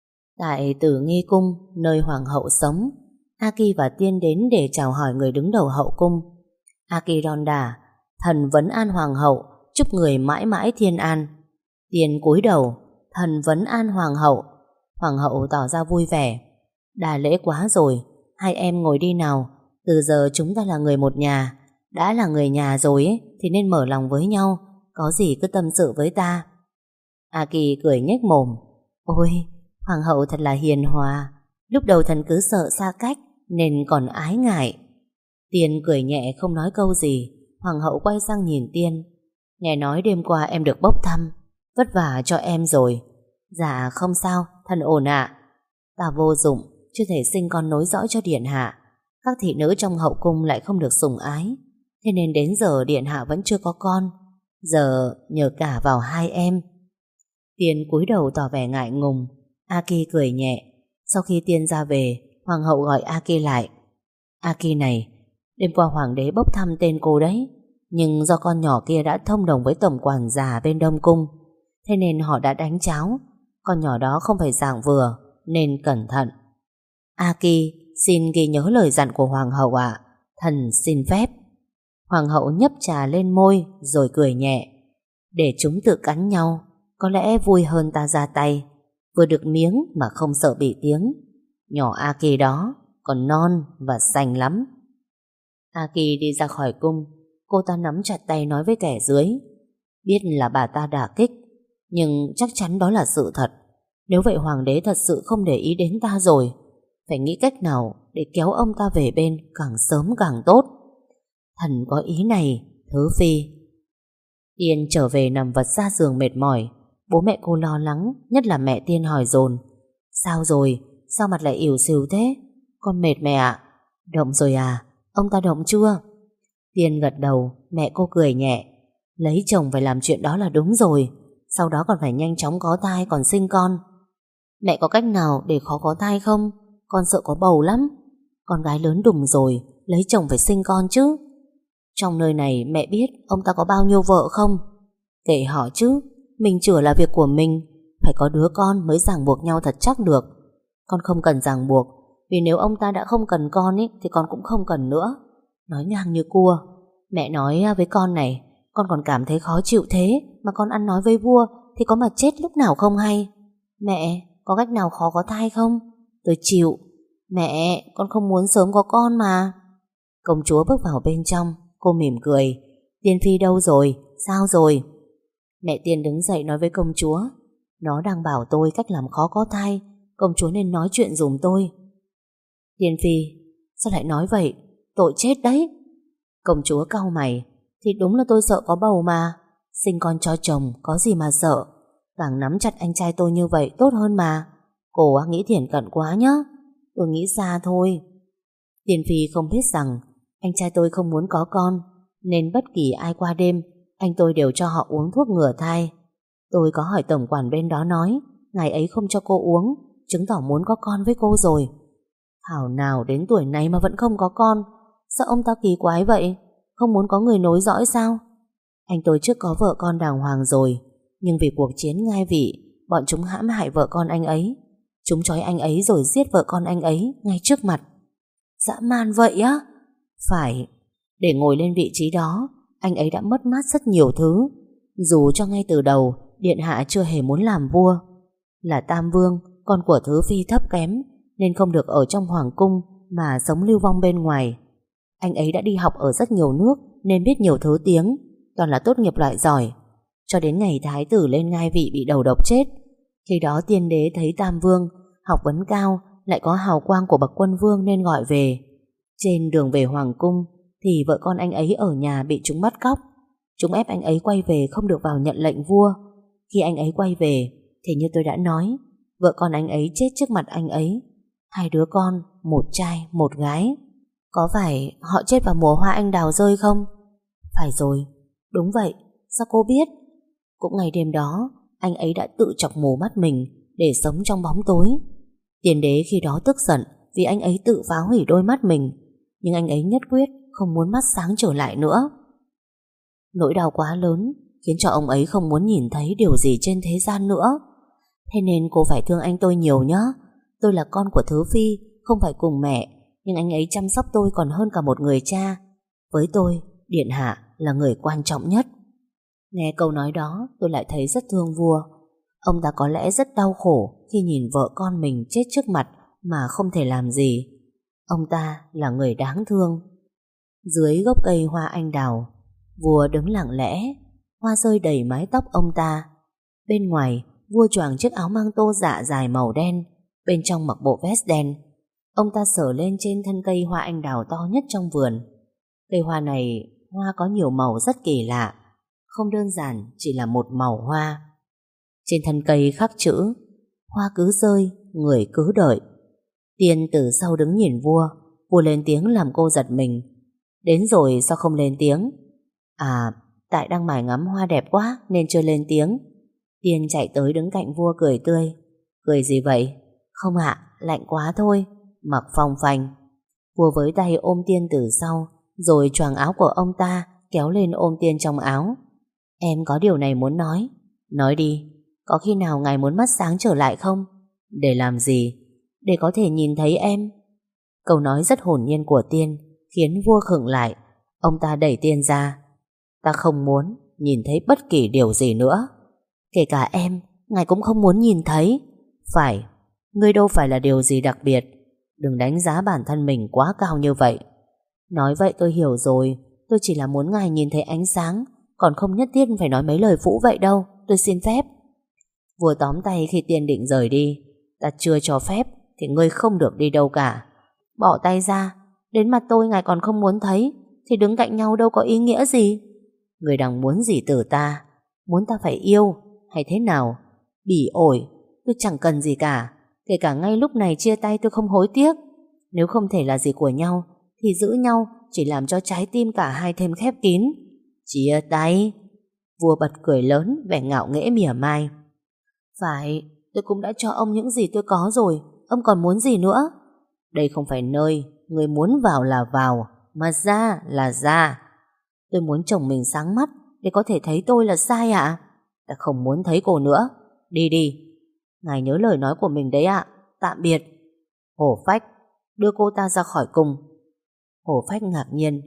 Tại Tử Nghi Cung, nơi hoàng hậu sống, Aki và Tiên đến để chào hỏi người đứng đầu hậu cung. Aki đon đả: Thần vấn an hoàng hậu, chúc người mãi mãi thiên an. Tiên cúi đầu: Thần vấn an hoàng hậu. Hoàng hậu tỏ ra vui vẻ: Đà lễ quá rồi, hai em ngồi đi nào. Từ giờ chúng ta là người một nhà. Đã là người nhà rồi ấy, thì nên mở lòng với nhau. Có gì cứ tâm sự với ta. Aki cười nhếch mồm: Ôi, hoàng hậu thật là hiền hòa. Lúc đầu thần cứ sợ xa cách nên còn ái ngại. Tiên cười nhẹ không nói câu gì. Hoàng hậu quay sang nhìn Tiên: Nghe nói đêm qua em được bốc thăm, vất vả cho em rồi. Dạ không sao, thần ổn ạ. Ta vô dụng, chưa thể sinh con nối dõi cho điện hạ. Các thị nữ trong hậu cung lại không được sủng ái, thế nên đến giờ điện hạ vẫn chưa có con. Giờ nhờ cả vào hai em. Tiên cúi đầu tỏ vẻ ngại ngùng. Aki cười nhẹ. Sau khi Tiên ra về, hoàng hậu gọi Aki lại. Aki này, đêm qua hoàng đế bốc thăm tên cô đấy, nhưng do con nhỏ kia đã thông đồng với tổng quản già bên Đông Cung, thế nên họ đã đánh cháo. Con nhỏ đó không phải dạng vừa, nên cẩn thận. Aki xin ghi nhớ lời dặn của hoàng hậu ạ. Thần xin phép. Hoàng hậu nhấp trà lên môi rồi cười nhẹ. Để chúng tự cắn nhau, có lẽ vui hơn ta ra tay. Vừa được miếng mà không sợ bị tiếng. Nhỏ Aki đó còn non và xanh lắm. Aki đi ra khỏi cung. Cô ta nắm chặt tay nói với kẻ dưới: Biết là bà ta đả kích, nhưng chắc chắn đó là sự thật. Nếu vậy hoàng đế thật sự không để ý đến ta rồi. Phải nghĩ cách nào để kéo ông ta về bên càng sớm càng tốt. Thần có ý này, thứ phi. Tiên trở về nằm vật ra giường mệt mỏi. Bố mẹ cô lo lắng, nhất là mẹ Tiên hỏi dồn: Sao rồi? Sao mặt lại ỉu xìu thế? Con mệt mẹ ạ. Động rồi à? Ông ta động chưa? Tiên gật đầu. Mẹ cô cười nhẹ: Lấy chồng phải làm chuyện đó là đúng rồi. Sau đó còn phải nhanh chóng có thai còn sinh con. Mẹ có cách nào để khó có thai không? Con sợ có bầu lắm. Con gái lớn đùng rồi, lấy chồng phải sinh con chứ. Trong nơi này mẹ biết ông ta có bao nhiêu vợ không? Kệ họ chứ. Mình chữa là việc của mình. Phải có đứa con mới ràng buộc nhau thật chắc được. Con không cần ràng buộc, vì nếu ông ta đã không cần con ý, thì con cũng không cần nữa. Nói ngang như cua. Mẹ nói với con này, con còn cảm thấy khó chịu thế mà con ăn nói với vua thì có mà chết lúc nào không hay. Mẹ, có cách nào khó có thai không? Tôi chịu. Mẹ, con không muốn sớm có con mà. Công chúa bước vào bên trong. Cô mỉm cười: Tiên phi đâu rồi? Sao rồi? Mẹ Tiên đứng dậy nói với công chúa: Nó đang bảo tôi cách làm khó có thai, công chúa nên nói chuyện giùm tôi. Tiên Phi, sao lại nói vậy? Tội chết đấy. Công chúa cau mày. Thì đúng là tôi sợ có bầu mà. Sinh con cho chồng, có gì mà sợ. Càng nắm chặt anh trai tôi như vậy tốt hơn mà. Cô nghĩ thiển cận quá nhá. Tôi nghĩ xa thôi. Tiên Phi không biết rằng anh trai tôi không muốn có con, nên bất kỳ ai qua đêm anh tôi đều cho họ uống thuốc ngừa thai. Tôi có hỏi tổng quản bên đó, nói ngài ấy không cho cô uống, chứng tỏ muốn có con với cô rồi. Thảo nào đến tuổi này mà vẫn không có con. Sao ông ta kỳ quái vậy? Không muốn có người nối dõi sao? Anh tôi trước có vợ con đàng hoàng rồi, nhưng vì cuộc chiến ngai vị, bọn chúng hãm hại vợ con anh ấy. Chúng trói anh ấy rồi giết vợ con anh ấy ngay trước mặt. Dã man vậy á? Phải. Để ngồi lên vị trí đó, anh ấy đã mất mát rất nhiều thứ. Dù cho ngay từ đầu điện hạ chưa hề muốn làm vua. Là Tam Vương, con của thứ phi thấp kém, nên không được ở trong hoàng cung mà sống lưu vong bên ngoài. Anh ấy đã đi học ở rất nhiều nước nên biết nhiều thứ tiếng, toàn là tốt nghiệp loại giỏi. Cho đến ngày thái tử lên ngai vị bị đầu độc chết. Khi đó tiên đế thấy Tam Vương học vấn cao, lại có hào quang của bậc quân vương nên gọi về. Trên đường về hoàng cung thì vợ con anh ấy ở nhà bị chúng bắt cóc. Chúng ép anh ấy quay về, không được vào nhận lệnh vua. Khi anh ấy quay về thì như tôi đã nói, vợ con anh ấy chết trước mặt anh ấy. Hai đứa con, một trai một gái. Có phải họ chết vào mùa hoa anh đào rơi không? Phải rồi. Đúng vậy. Sao cô biết? Cũng ngày đêm đó anh ấy đã tự chọc mù mắt mình để sống trong bóng tối. Tiền đế khi đó tức giận vì anh ấy tự phá hủy đôi mắt mình, nhưng anh ấy nhất quyết không muốn mắt sáng trở lại nữa. Nỗi đau quá lớn khiến cho ông ấy không muốn nhìn thấy điều gì trên thế gian nữa. Thế nên cô phải thương anh tôi nhiều nhé. Tôi là con của thứ phi, không phải cùng mẹ, nhưng anh ấy chăm sóc tôi còn hơn cả một người cha. Với tôi, điện hạ là người quan trọng nhất. Nghe câu nói đó, tôi lại thấy rất thương vua. Ông ta có lẽ rất đau khổ khi nhìn vợ con mình chết trước mặt mà không thể làm gì. Ông ta là người đáng thương. Dưới gốc cây hoa anh đào, vua đứng lặng lẽ, hoa rơi đầy mái tóc ông ta. Bên ngoài, vua choàng chiếc áo mang tô dạ dài màu đen, bên trong mặc bộ vest đen. Ông ta sờ lên trên thân cây hoa anh đào to nhất trong vườn. Cây hoa này, hoa có nhiều màu rất kỳ lạ, không đơn giản chỉ là một màu hoa. Trên thân cây khắc chữ: hoa cứ rơi, người cứ đợi. Tiên từ sau đứng nhìn vua. Vua lên tiếng làm cô giật mình. Đến rồi sao không lên tiếng? À, tại đang mải ngắm hoa đẹp quá nên chưa lên tiếng. Tiên chạy tới đứng cạnh vua cười tươi. Cười gì vậy? Không ạ, lạnh quá thôi. Mặc phong phanh. Vua với tay ôm Tiên từ sau, rồi choàng áo của ông ta kéo lên ôm Tiên trong áo. Em có điều này muốn nói. Nói đi. Có khi nào ngài muốn mắt sáng trở lại không? Để làm gì? Để có thể nhìn thấy em. Câu nói rất hồn nhiên của Tiên khiến vua khựng lại. Ông ta đẩy Tiên ra. Ta không muốn nhìn thấy bất kỳ điều gì nữa. Kể cả em, ngài cũng không muốn nhìn thấy. Phải, ngươi đâu phải là điều gì đặc biệt. Đừng đánh giá bản thân mình quá cao như vậy. Nói vậy tôi hiểu rồi. Tôi chỉ là muốn ngài nhìn thấy ánh sáng, còn không nhất thiết phải nói mấy lời phũ vậy đâu. Tôi xin phép. Vua tóm tay khi Tiên định rời đi. Ta chưa cho phép thì ngươi không được đi đâu cả. Bỏ tay ra. Đến mặt tôi ngài còn không muốn thấy thì đứng cạnh nhau đâu có ý nghĩa gì. Ngươi đang muốn gì từ ta? Muốn ta phải yêu hay thế nào? Bỉ ổi. Tôi chẳng cần gì cả. Kể cả ngay lúc này chia tay tôi không hối tiếc. Nếu không thể là gì của nhau thì giữ nhau chỉ làm cho trái tim cả hai thêm khép kín. Chia tay. Vua bật cười lớn, vẻ ngạo nghễ mỉa mai. Phải, tôi cũng đã cho ông những gì tôi có rồi. Ông còn muốn gì nữa? Đây không phải nơi người muốn vào là vào, mà ra là ra. Tôi muốn chồng mình sáng mắt để có thể thấy tôi là sai ạ. À? Ta không muốn thấy cô nữa. Đi đi. Ngài nhớ lời nói của mình đấy ạ. Tạm biệt. Hổ Phách, đưa cô ta ra khỏi cung. Hổ Phách ngạc nhiên.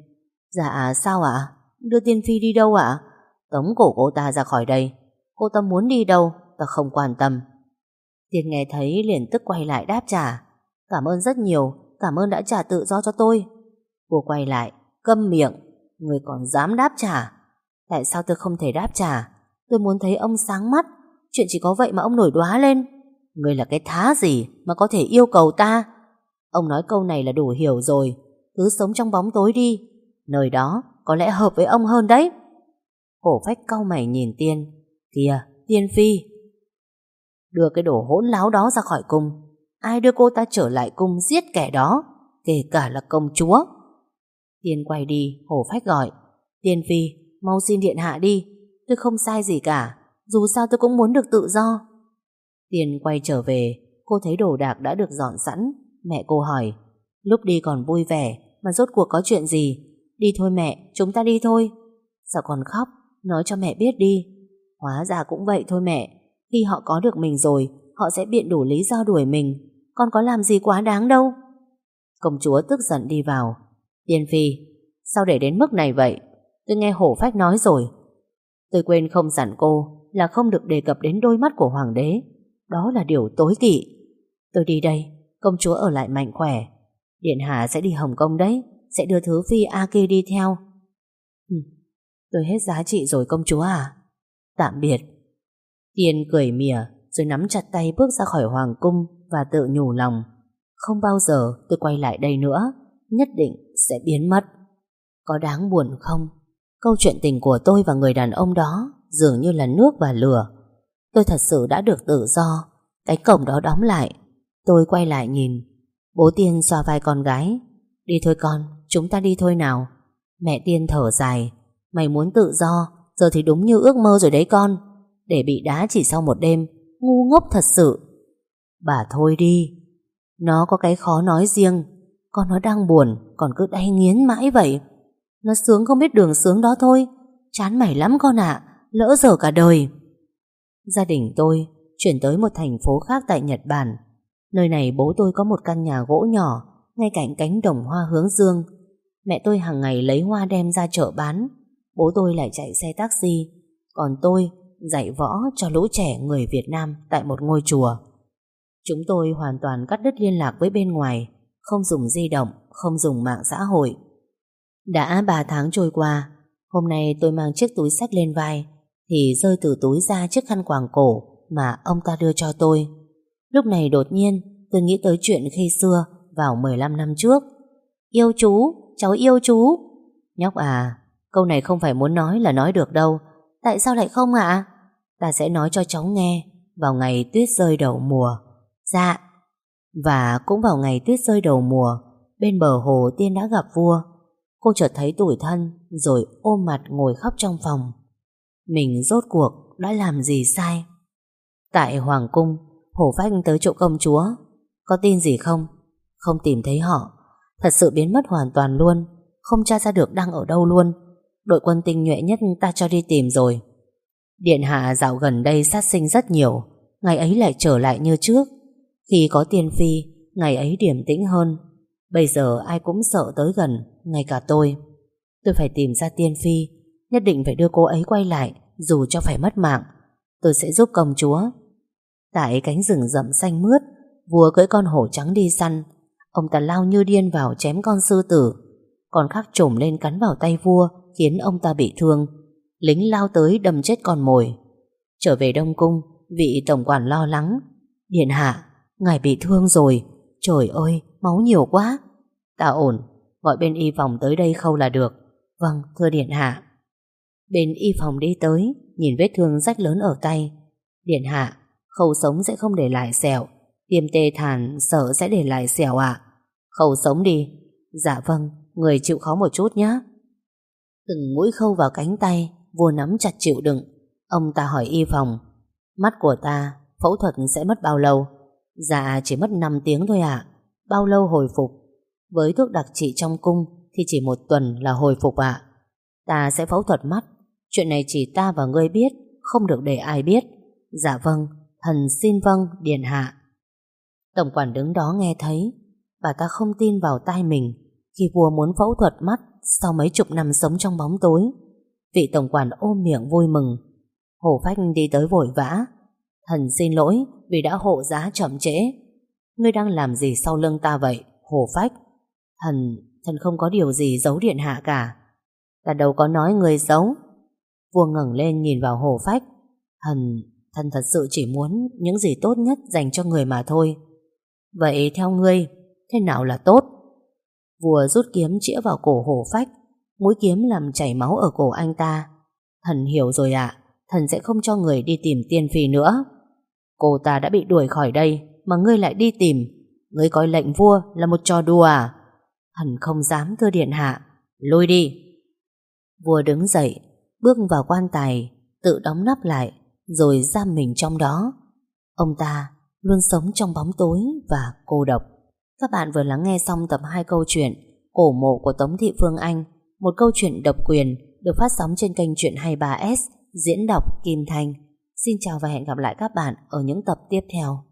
Dạ sao ạ? À? Đưa Tiên Phi đi đâu ạ? À? Tống cổ cô ta ra khỏi đây. Cô ta muốn đi đâu ta không quan tâm. Tiên nghe thấy liền tức quay lại đáp trả. Cảm ơn rất nhiều. Cảm ơn đã trả tự do cho tôi. Vua quay lại. Câm miệng. Người còn dám đáp trả? Tại sao tôi không thể đáp trả? Tôi muốn thấy ông sáng mắt. Chuyện chỉ có vậy mà ông nổi đoá lên. Ngươi là cái thá gì mà có thể yêu cầu ta? Ông nói câu này là đủ hiểu rồi. Cứ sống trong bóng tối đi, nơi đó có lẽ hợp với ông hơn đấy. Hổ Phách cau mày nhìn Tiên. Kìa, Tiên Phi, đưa cái đồ hỗn láo đó ra khỏi cung. Ai đưa cô ta trở lại cung giết kẻ đó, kể cả là công chúa. Tiên quay đi, Hổ Phách gọi. Tiên Phi, mau xin điện hạ đi. Tôi không sai gì cả, dù sao tôi cũng muốn được tự do. Tiên quay trở về, cô thấy đồ đạc đã được dọn sẵn. Mẹ cô hỏi, lúc đi còn vui vẻ, mà rốt cuộc có chuyện gì? Đi thôi mẹ, chúng ta đi thôi. Sao còn khóc? Nói cho mẹ biết đi. Hóa ra cũng vậy thôi mẹ. Khi họ có được mình rồi, họ sẽ biện đủ lý do đuổi mình. Con có làm gì quá đáng đâu. Công chúa tức giận đi vào. Tiên Phi, sao để đến mức này vậy? Tôi nghe Hổ Phách nói rồi. Tôi quên không dặn cô là không được đề cập đến đôi mắt của hoàng đế. Đó là điều tối kỵ. Tôi đi đây, công chúa ở lại mạnh khỏe. Điện hạ sẽ đi Hồng Kông đấy, sẽ đưa thứ phi A kia đi theo. ừ, Tôi hết giá trị rồi công chúa à? Tạm biệt. Tiên cười mỉa rồi nắm chặt tay bước ra khỏi hoàng cung và tự nhủ lòng, không bao giờ tôi quay lại đây nữa, nhất định sẽ biến mất. Có đáng buồn không? Câu chuyện tình của tôi và người đàn ông đó dường như là nước và lửa. Tôi thật sự đã được tự do. Cái cổng đó đóng lại. Tôi quay lại nhìn. Bố Tiên xoa vai con gái. Đi thôi con, chúng ta đi thôi nào. Mẹ Tiên thở dài. Mày muốn tự do, giờ thì đúng như ước mơ rồi đấy con. Để bị đá chỉ sau một đêm, ngu ngốc thật sự. Bà thôi đi. Nó có cái khó nói riêng. Con nó đang buồn, còn cứ đay nghiến mãi vậy. Nó sướng không biết đường sướng đó thôi. Chán mày lắm con ạ, lỡ dở cả đời. Gia đình tôi chuyển tới một thành phố khác tại Nhật Bản. Nơi này bố tôi có một căn nhà gỗ nhỏ ngay cạnh cánh đồng hoa hướng dương. Mẹ tôi hàng ngày lấy hoa đem ra chợ bán. Bố tôi lại chạy xe taxi. Còn tôi dạy võ cho lũ trẻ người Việt Nam tại một ngôi chùa. Chúng tôi hoàn toàn cắt đứt liên lạc với bên ngoài, không dùng di động, không dùng mạng xã hội. Đã ba tháng trôi qua, hôm nay tôi mang chiếc túi xách lên vai thì rơi từ túi ra chiếc khăn quàng cổ mà ông ta đưa cho tôi. Lúc này đột nhiên tôi nghĩ tới chuyện khi xưa vào mười lăm năm trước. Yêu chú, cháu yêu chú. Nhóc à, câu này không phải muốn nói là nói được đâu. Tại sao lại không ạ? Ta sẽ nói cho cháu nghe vào ngày tuyết rơi đầu mùa. Dạ. Và cũng vào ngày tuyết rơi đầu mùa, bên bờ hồ Tiên đã gặp vua. Cô chợt thấy tủi thân rồi ôm mặt ngồi khóc trong phòng. Mình rốt cuộc đã làm gì sai? Tại hoàng cung, Hổ Phách tới chỗ công chúa. Có tin gì không? Không tìm thấy họ. Thật sự biến mất hoàn toàn luôn. Không tra ra được đang ở đâu luôn. Đội quân tinh nhuệ nhất ta cho đi tìm rồi. Điện hạ dạo gần đây sát sinh rất nhiều. Ngày ấy lại trở lại như trước. Khi có Tiên Phi, ngày ấy điềm tĩnh hơn. Bây giờ ai cũng sợ tới gần, ngay cả tôi. Tôi phải tìm ra Tiên Phi. Nhất định phải đưa cô ấy quay lại, dù cho phải mất mạng. Tôi sẽ giúp công chúa. Tại cánh rừng rậm xanh mướt, vua cưỡi con hổ trắng đi săn. Ông ta lao như điên vào chém con sư tử. Con khác trồm lên cắn vào tay vua, khiến ông ta bị thương. Lính lao tới đâm chết con mồi. Trở về Đông Cung, vị tổng quản lo lắng. Điện hạ, ngài bị thương rồi. Trời ơi, máu nhiều quá. Ta ổn, gọi bên y phòng tới đây khâu là được. Vâng, thưa điện hạ. Bên y phòng đi tới, nhìn vết thương rách lớn ở tay. Điện hạ, khâu sống sẽ không để lại sẹo. Tiêm tê thàn sợ sẽ để lại sẹo ạ. Khâu sống đi. Dạ vâng, người chịu khó một chút nhé. Từng mũi khâu vào cánh tay, vua nắm chặt chịu đựng. Ông ta hỏi y phòng, mắt của ta phẫu thuật sẽ mất bao lâu? Dạ chỉ mất năm tiếng thôi ạ. Bao lâu hồi phục? Với thuốc đặc trị trong cung thì chỉ một tuần là hồi phục ạ. Ta sẽ phẫu thuật mắt. Chuyện này chỉ ta và ngươi biết, không được để ai biết. Dạ vâng, thần xin vâng điện hạ. Tổng quản đứng đó nghe thấy. Bà ta không tin vào tai mình khi vua muốn phẫu thuật mắt sau mấy chục năm sống trong bóng tối. Vị tổng quản ôm miệng vui mừng. Hổ Phách đi tới vội vã. Thần xin lỗi vì đã hộ giá chậm trễ. Ngươi đang làm gì sau lưng ta vậy, Hổ Phách? Thần, thần không có điều gì giấu điện hạ cả. Ta đâu có nói ngươi giấu. Vua ngẩng lên nhìn vào Hổ Phách. Thần, thần thật sự chỉ muốn những gì tốt nhất dành cho người mà thôi. Vậy theo ngươi, thế nào là tốt? Vua rút kiếm chĩa vào cổ Hổ Phách, mũi kiếm làm chảy máu ở cổ anh ta. Thần hiểu rồi ạ, thần sẽ không cho người đi tìm tiên phi nữa. Cô ta đã bị đuổi khỏi đây mà ngươi lại đi tìm. Ngươi coi lệnh vua là một trò đùa à? Thần không dám thưa điện hạ. Lui đi. Vua đứng dậy, bước vào quan tài, tự đóng nắp lại, rồi giam mình trong đó. Ông ta luôn sống trong bóng tối và cô độc. Các bạn vừa lắng nghe xong tập hai câu chuyện Cổ Mộ của Tống Thị Phương Anh, một câu chuyện độc quyền được phát sóng trên kênh Truyện hai mươi ba ét, diễn đọc Kim Thanh. Xin chào và hẹn gặp lại các bạn ở những tập tiếp theo.